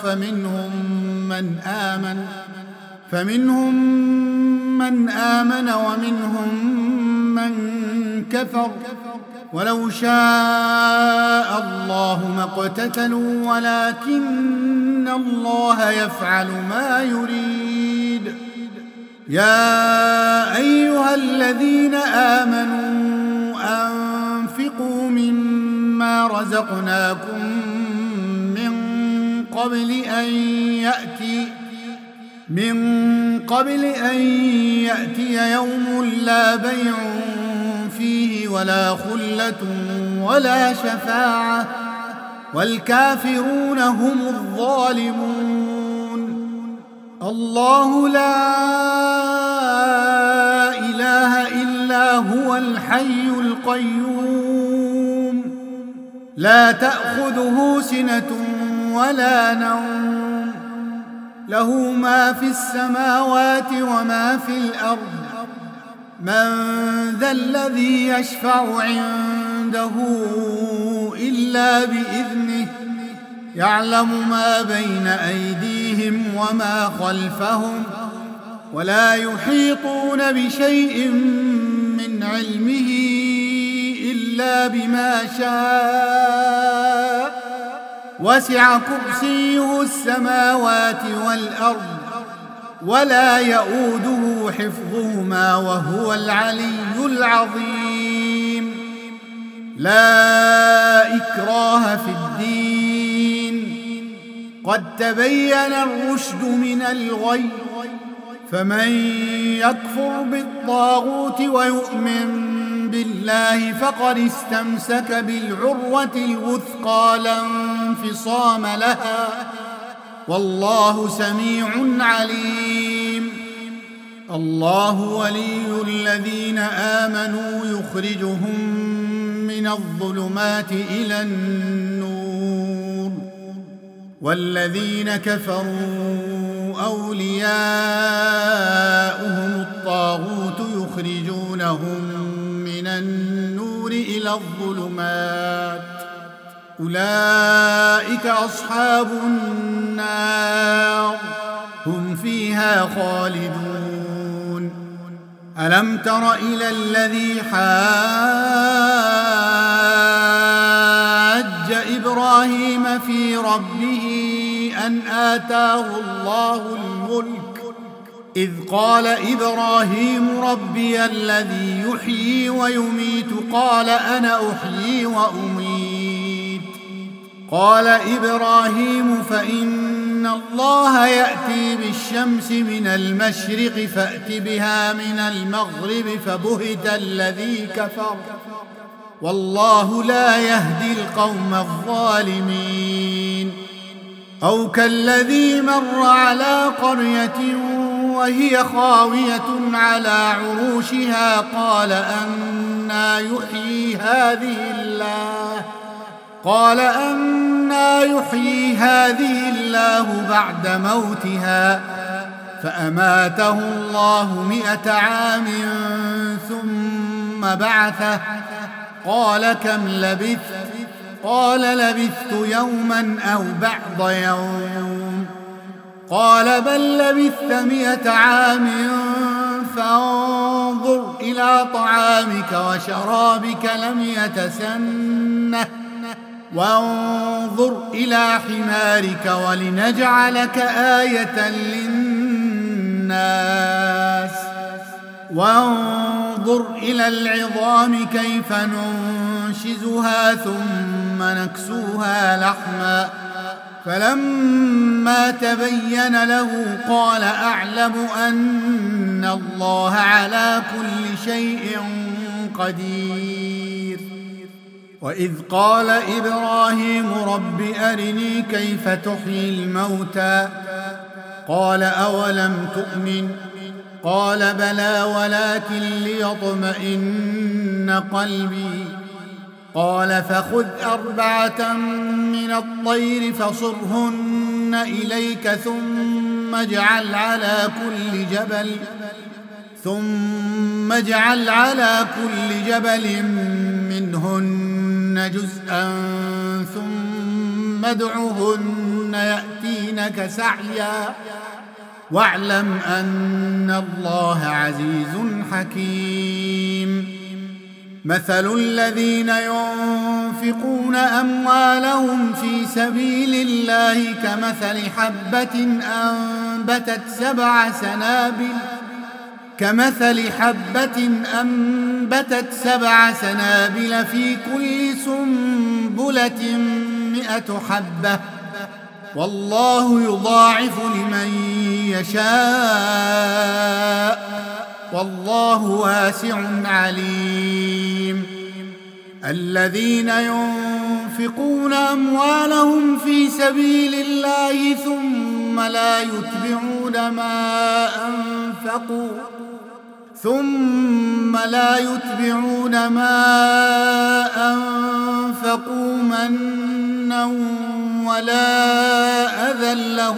فمنهم من آمن ومنهم من كفر. ولو شاء الله ما اقتتلوا ولكن الله يفعل ما يريد. يا أيها الذين آمنوا أنفقوا مما رزقناكم من قبل أن يأتي يوم لا بيع فيه ولا خلة ولا شفاعة والكافرون هم الظالمون. الله لا إله إلا هو الحي القيوم لا تأخذه سنة ولا نوم له ما في السماوات وما في الأرض. من ذا الذي يشفع عنده إلا بإذنه يعلم ما بين أيديهم وما خلفهم ولا يحيطون بشيء من علمه إلا بما شاء. وسع كرسيه السماوات والأرض ولا يؤوده حفظهما وهو العلي العظيم. لا إكراه في الدين قد تبين الرشد من الغي. فمن يكفر بالطاغوت ويؤمن بالله فقد استمسك بالعروة الوثقى لا انفصام لها والله سميع عليم. الله ولي الذين آمنوا يخرجهم من الظلمات إلى النور والذين كفروا أولياؤهم الطاغوت يخرجونهم من النور إلى الظلمات أولئك أصحاب النار هم فيها خالدون. ألم تر إلى الذي حاج حاج إبراهيم في ربه أن آتاه الله الملك إذ قال إبراهيم ربي الذي يحيي ويميت قال أنا أحيي وأميت قال إبراهيم فإن الله يأتي بالشمس من المشرق فأت بها من المغرب فبهت الذي كفر والله لا يهدي القوم الظالمين أو كالذي مر على قرية وهي خاوية على عروشها قال أنى يحيي هذه الله بعد موتها فأماته الله 100 عام ثم بعثه قال كم لبثت قال لبثت يوما أو بعض يوم قال بل لبثت 100 عام فانظر إلى طعامك وشرابك لم يتسنه وانظر إلى حمارك ولنجعلك آية للناس وانظر إلى العظام كيف ننشزها ثم نكسوها لحما فلما تبين له قال أعلم أن الله على كل شيء قدير وإذ قال إبراهيم رب أرني كيف تحيي الموتى قال أولم تؤمن قال بلى ولكن ليطمئن قلبي قال فخذ 4 من الطير فصرهن إليك ثم اجعل على كل جبل منهن جزءا ثم ادعهن يأتينك سعيا واعلم أن الله عزيز حكيم مثل الذين ينفقون أموالهم في سبيل الله كمثل حبة أنبتت 7 سنابل في كل سنبلة 100 حبة والله يضاعف لمن يشاء والله واسع عليم الذين ينفقون أموالهم في سبيل الله ثم لا يتبعون ما أنفقوا منا ولا أذى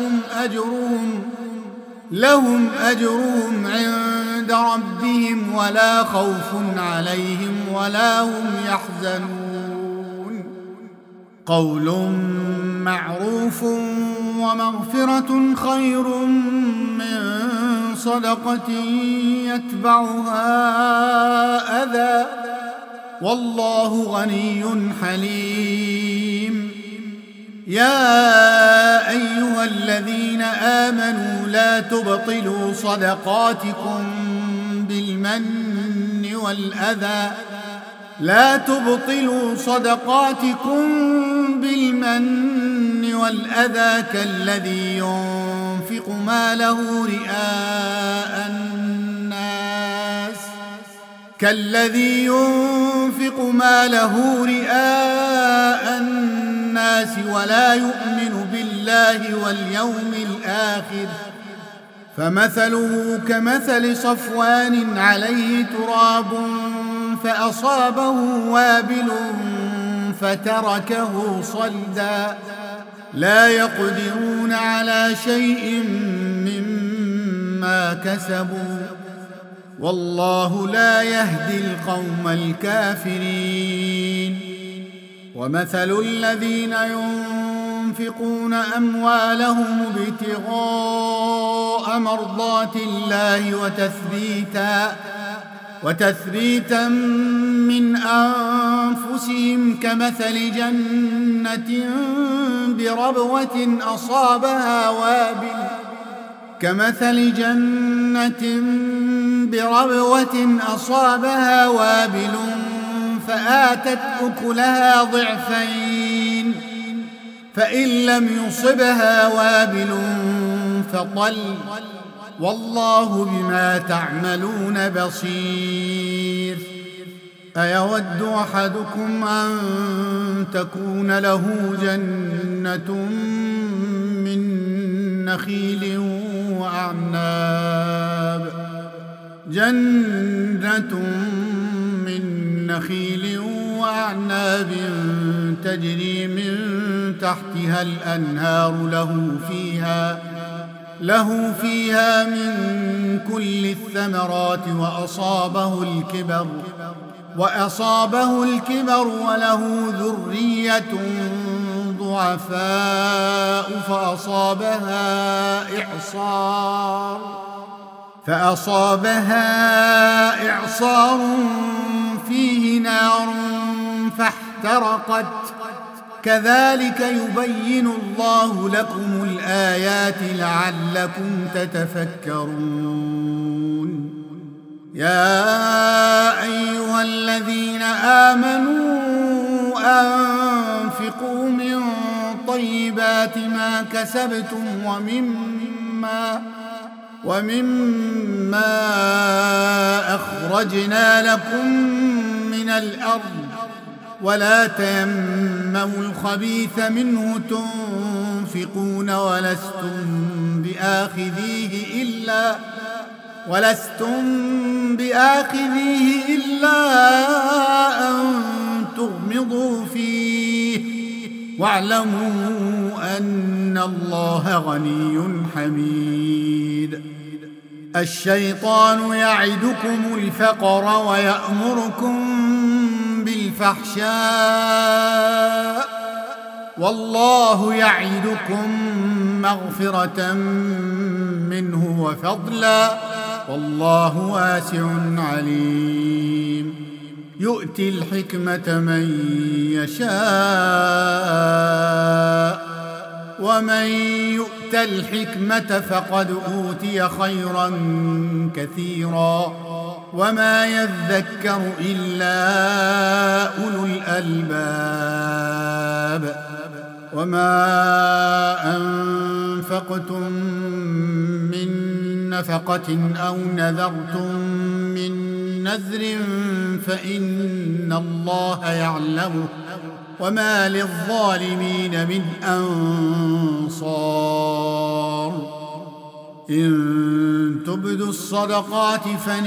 لهم أجرهم عند ربهم ولا خوف عليهم ولا هم يحزنون قول معروف ومغفرة خير من صدقة يتبعها أذى والله غني حليم يا أيها الذين آمنوا لا تبطلوا صدقاتكم بالمن والأذى كالذي ينفق ماله رئاء الناس ولا يؤمن بالله واليوم الآخر فمثله كمثل صفوان عليه تراب فأصابه وابل فتركه صلدا لا يقدرون على شيء مما كسبوا والله لا يهدي القوم الكافرين ومثل الذين ينفقون أموالهم ابتغاء مرضات الله وتثبيتا من أنفسهم كمثل جنة بربوة أصابها وابل فآتت أكلها ضعفين فإن لم يصبها وابل فطل والله بما تعملون بصير. أيود أحدكم أن تكون له جنة من نخيل وأعناب تجري من تحتها الأنهار له فيها من كل الثمرات وأصابه الكبر وله ذرية ضعفاء فأصابها إعصار فيه نار فاحترقت. كذلك يبين الله لكم الآيات لعلكم تتفكرون. يا أيها الذين آمنوا أنفقوا من طيبات ما كسبتم ومما أخرجنا لكم من الأرض ولا تيمموا الخبيث منه تنفقون ولستم بآخذيه إلا أن تغمضوا فيه واعلموا أن الله غني حميد. الشيطان يعدكم الفقر ويأمركم بالفحشاء والله يعدكم مغفرة منه وفضلا والله واسع عليم. يؤتي الحكمة من يشاء ومن يؤت الحكمة فقد أوتي خيرا كثيرا وما يذكر إلا أولو الألباب. وما أنفقتم من نفقة أو نذرتم من نذر فإن الله يعلمه وما للظالمين من أنصار. إن تبدوا الصدقات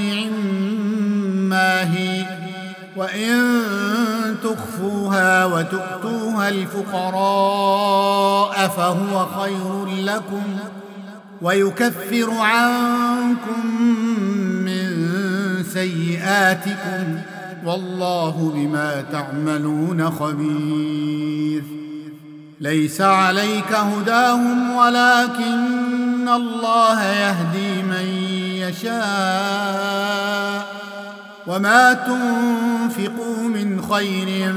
فنعما هي وإن تخفوها وتؤتوها الفقراء فهو خير لكم ويكفر عنكم من سيئاتكم والله بما تعملون خبير. ليس عليك هداهم ولكن الله يهدي من يشاء وما تنفقوا من خير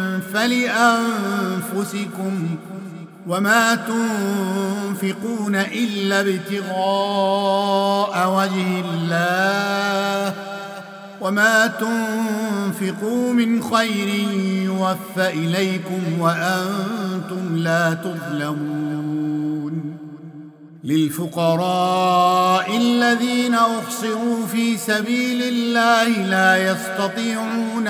فلأنفسكم وما تنفقون إلا ابتغاء وجه الله وما تنفقوا من خير يوفى إليكم وأنتم لا تظلمون. للفقراء الذين أحصروا في سبيل الله لا يستطيعون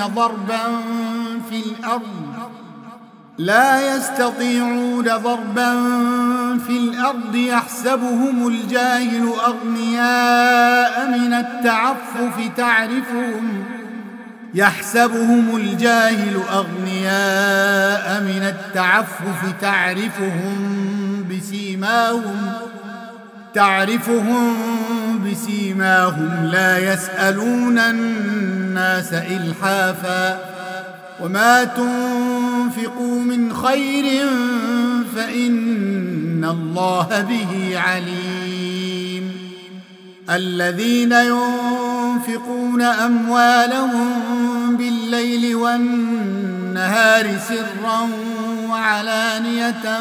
ضربا في الأرض يحسبهم الجاهل أغنياء من التعفف تعرفهم بسيماهم لا يسألون الناس إلحافا وما تنفقوا من خير فإن الله به عليم. الذين ينفقون أموالهم بالليل والنهار سرا وعلانية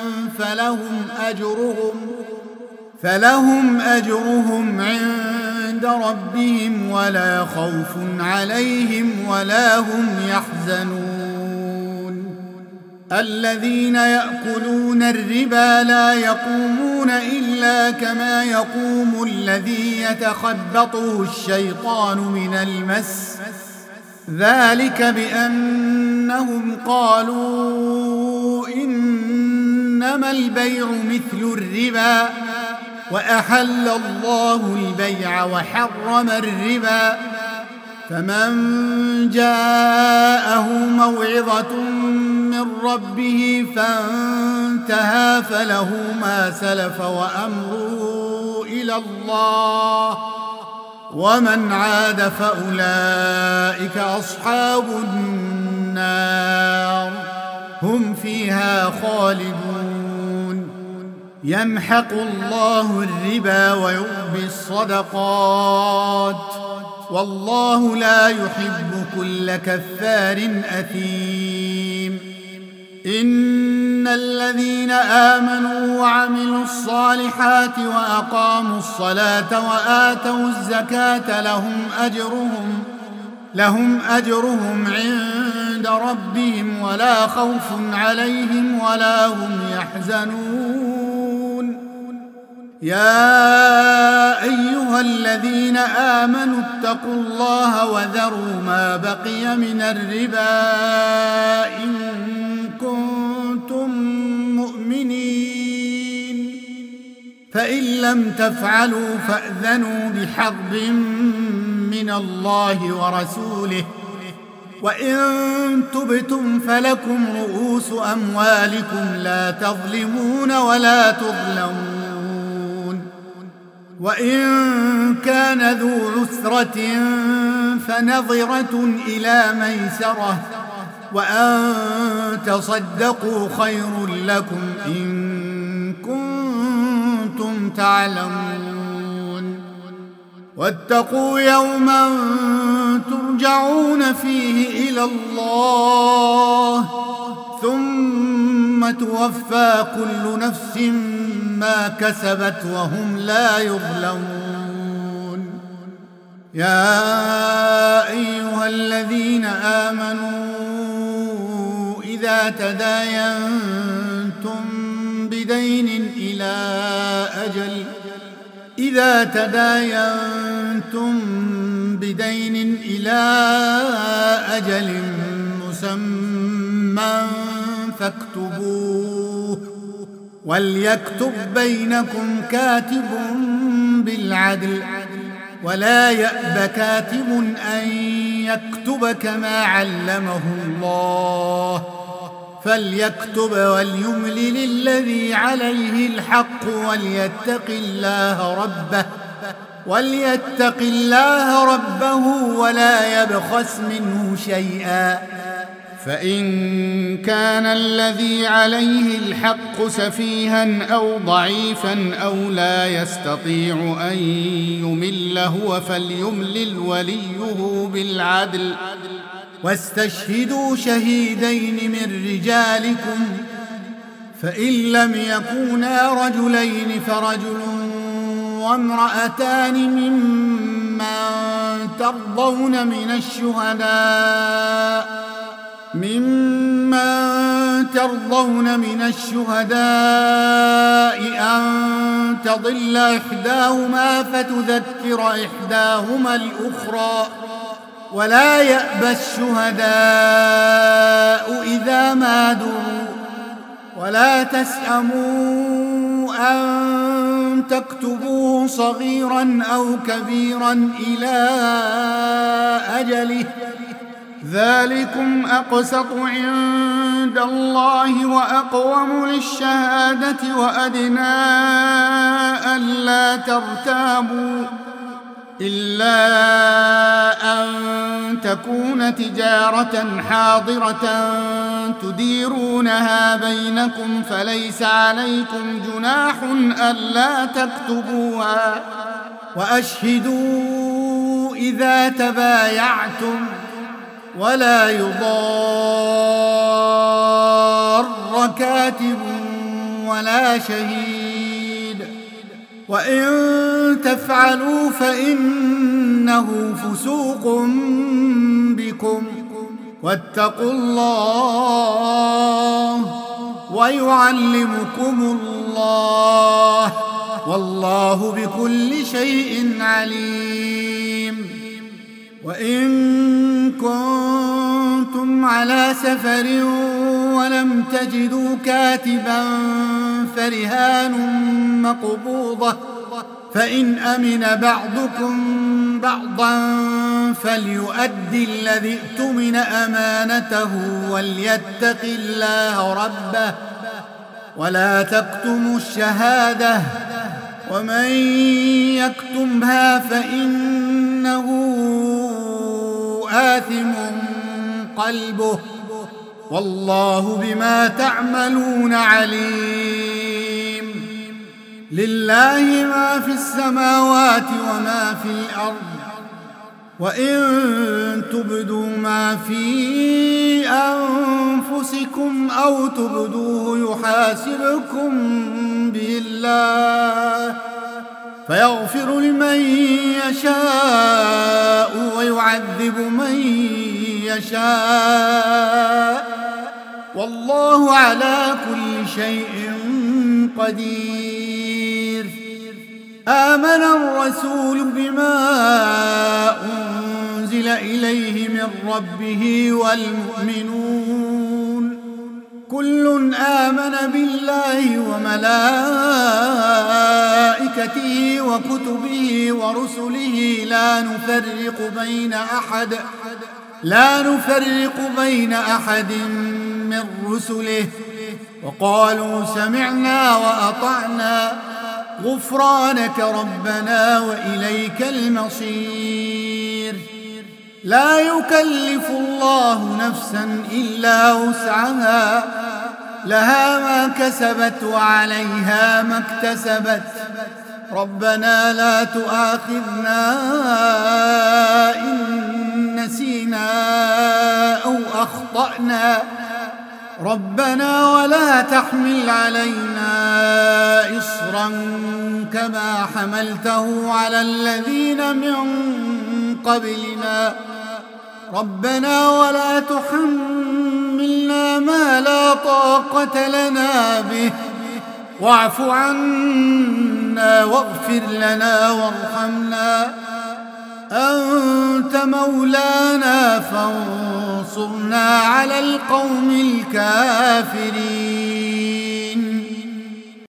فلهم أجرهم عند ربهم ولا خوف عليهم ولا هم يحزنون. الذين يأكلون الربا لا يقومون إلا كما يقوم الذي يتخبطه الشيطان من المس، ذلك بأنهم قالوا إنما البيع مثل الربا وأحل الله البيع وحرم الربا، فمن جاءه موعظة من ربه فانتهى فله ما سلف وأمره إلى الله، ومن عاد فأولئك أصحاب النار هم فيها خالدون. يمحق الله الربا ويربي الصدقات والله لا يحب كل كفار أثيم. إن الذين آمنوا وعملوا الصالحات وأقاموا الصلاة وآتوا الزكاة لهم أجرهم عند ربهم ولا خوف عليهم ولا هم يحزنون. يا أيها الذين آمنوا اتقوا الله وذروا ما بقي من الربا إن كنتم مؤمنين، فإن لم تفعلوا فأذنوا بحرب من الله ورسوله، وإن تبتم فلكم رؤوس أموالكم لا تظلمون ولا تظلمون. وإن كان ذو عسرة فنظرة إلى ميسرة وأن تصدقوا خير لكم إن كنتم تعلمون. واتقوا يوما ترجعون فيه إلى الله ثم توفى كل نفس ما كسبت وهم لا يظلمون. يا أيها الذين آمنوا إذا تداينتم بدين إلى أجل مسمى فاكتبوه، وليكتب بينكم كاتب بالعدل ولا يأب كاتب أن يكتب كما علمه الله، فليكتب وليملل الذي عليه الحق وليتق الله ربه ولا يبخس منه شيئا، فإن كان الذي عليه الحق سفيها أو ضعيفا أو لا يستطيع أن يمل هو فليملل وليه بالعدل، واستشهدوا شهيدين من رجالكم، فإن لم يكونا رجلين فرجل وامرأتان ممن ترضون من الشهداء أن تضل إحداهما فتذكر إحداهما الأخرى، ولا يأبى الشهداء إذا ما دعوا، ولا تسأموا أن تكتبوه صغيرا أو كبيرا إلى أجله، ذلكم أقسط عند الله وأقوم للشهادة وأدنى ألا ترتابوا، إلا أن تكون تجارة حاضرة تديرونها بينكم فليس عليكم جناح ألا تكتبوها، وأشهدوا إذا تبايعتم ولا يضار كاتب ولا شهيد وإن تفعلوا فإنه فسوق بكم واتقوا الله ويعلمكم الله والله بكل شيء عليم. وإن كنتم على سفر ولم تجدوا كاتبا فرهان مقبوضة فإن أمن بعضكم بعضا فليؤدي الذي اؤتمن أمانته وليتق الله ربه ولا تكتموا الشهادة ومن يكتمها فإنه آثم قلبه والله بما تعملون عليم. لله ما في السماوات وما في الأرض وإن تبدوا ما في أنفسكم أو تبدوه يحاسبكم به الله فيغفر لمن يشاء ويعذب من يشاء والله على كل شيء قدير. آمن الرسول بما أنزل إليه من ربه والمؤمنون كل آمن بالله وملائكته وكتبه ورسله لا نفرق بين أحد من رسله وقالوا سمعنا وأطعنا غفرانك ربنا وإليك المصير. لا يكلف الله نفسا إلا وسعها لها ما كسبت وعليها ما اكتسبت ربنا لا تؤاخذنا إن نسينا أو أخطأنا ربنا ولا تحمل علينا إصرا كما حملته على الذين من قبلنا ربنا ولا تحملنا ما لا طاقة لنا به واعف عنا واغفر لنا وارحمنا أنت مولانا فانصرنا على القوم الكافرين.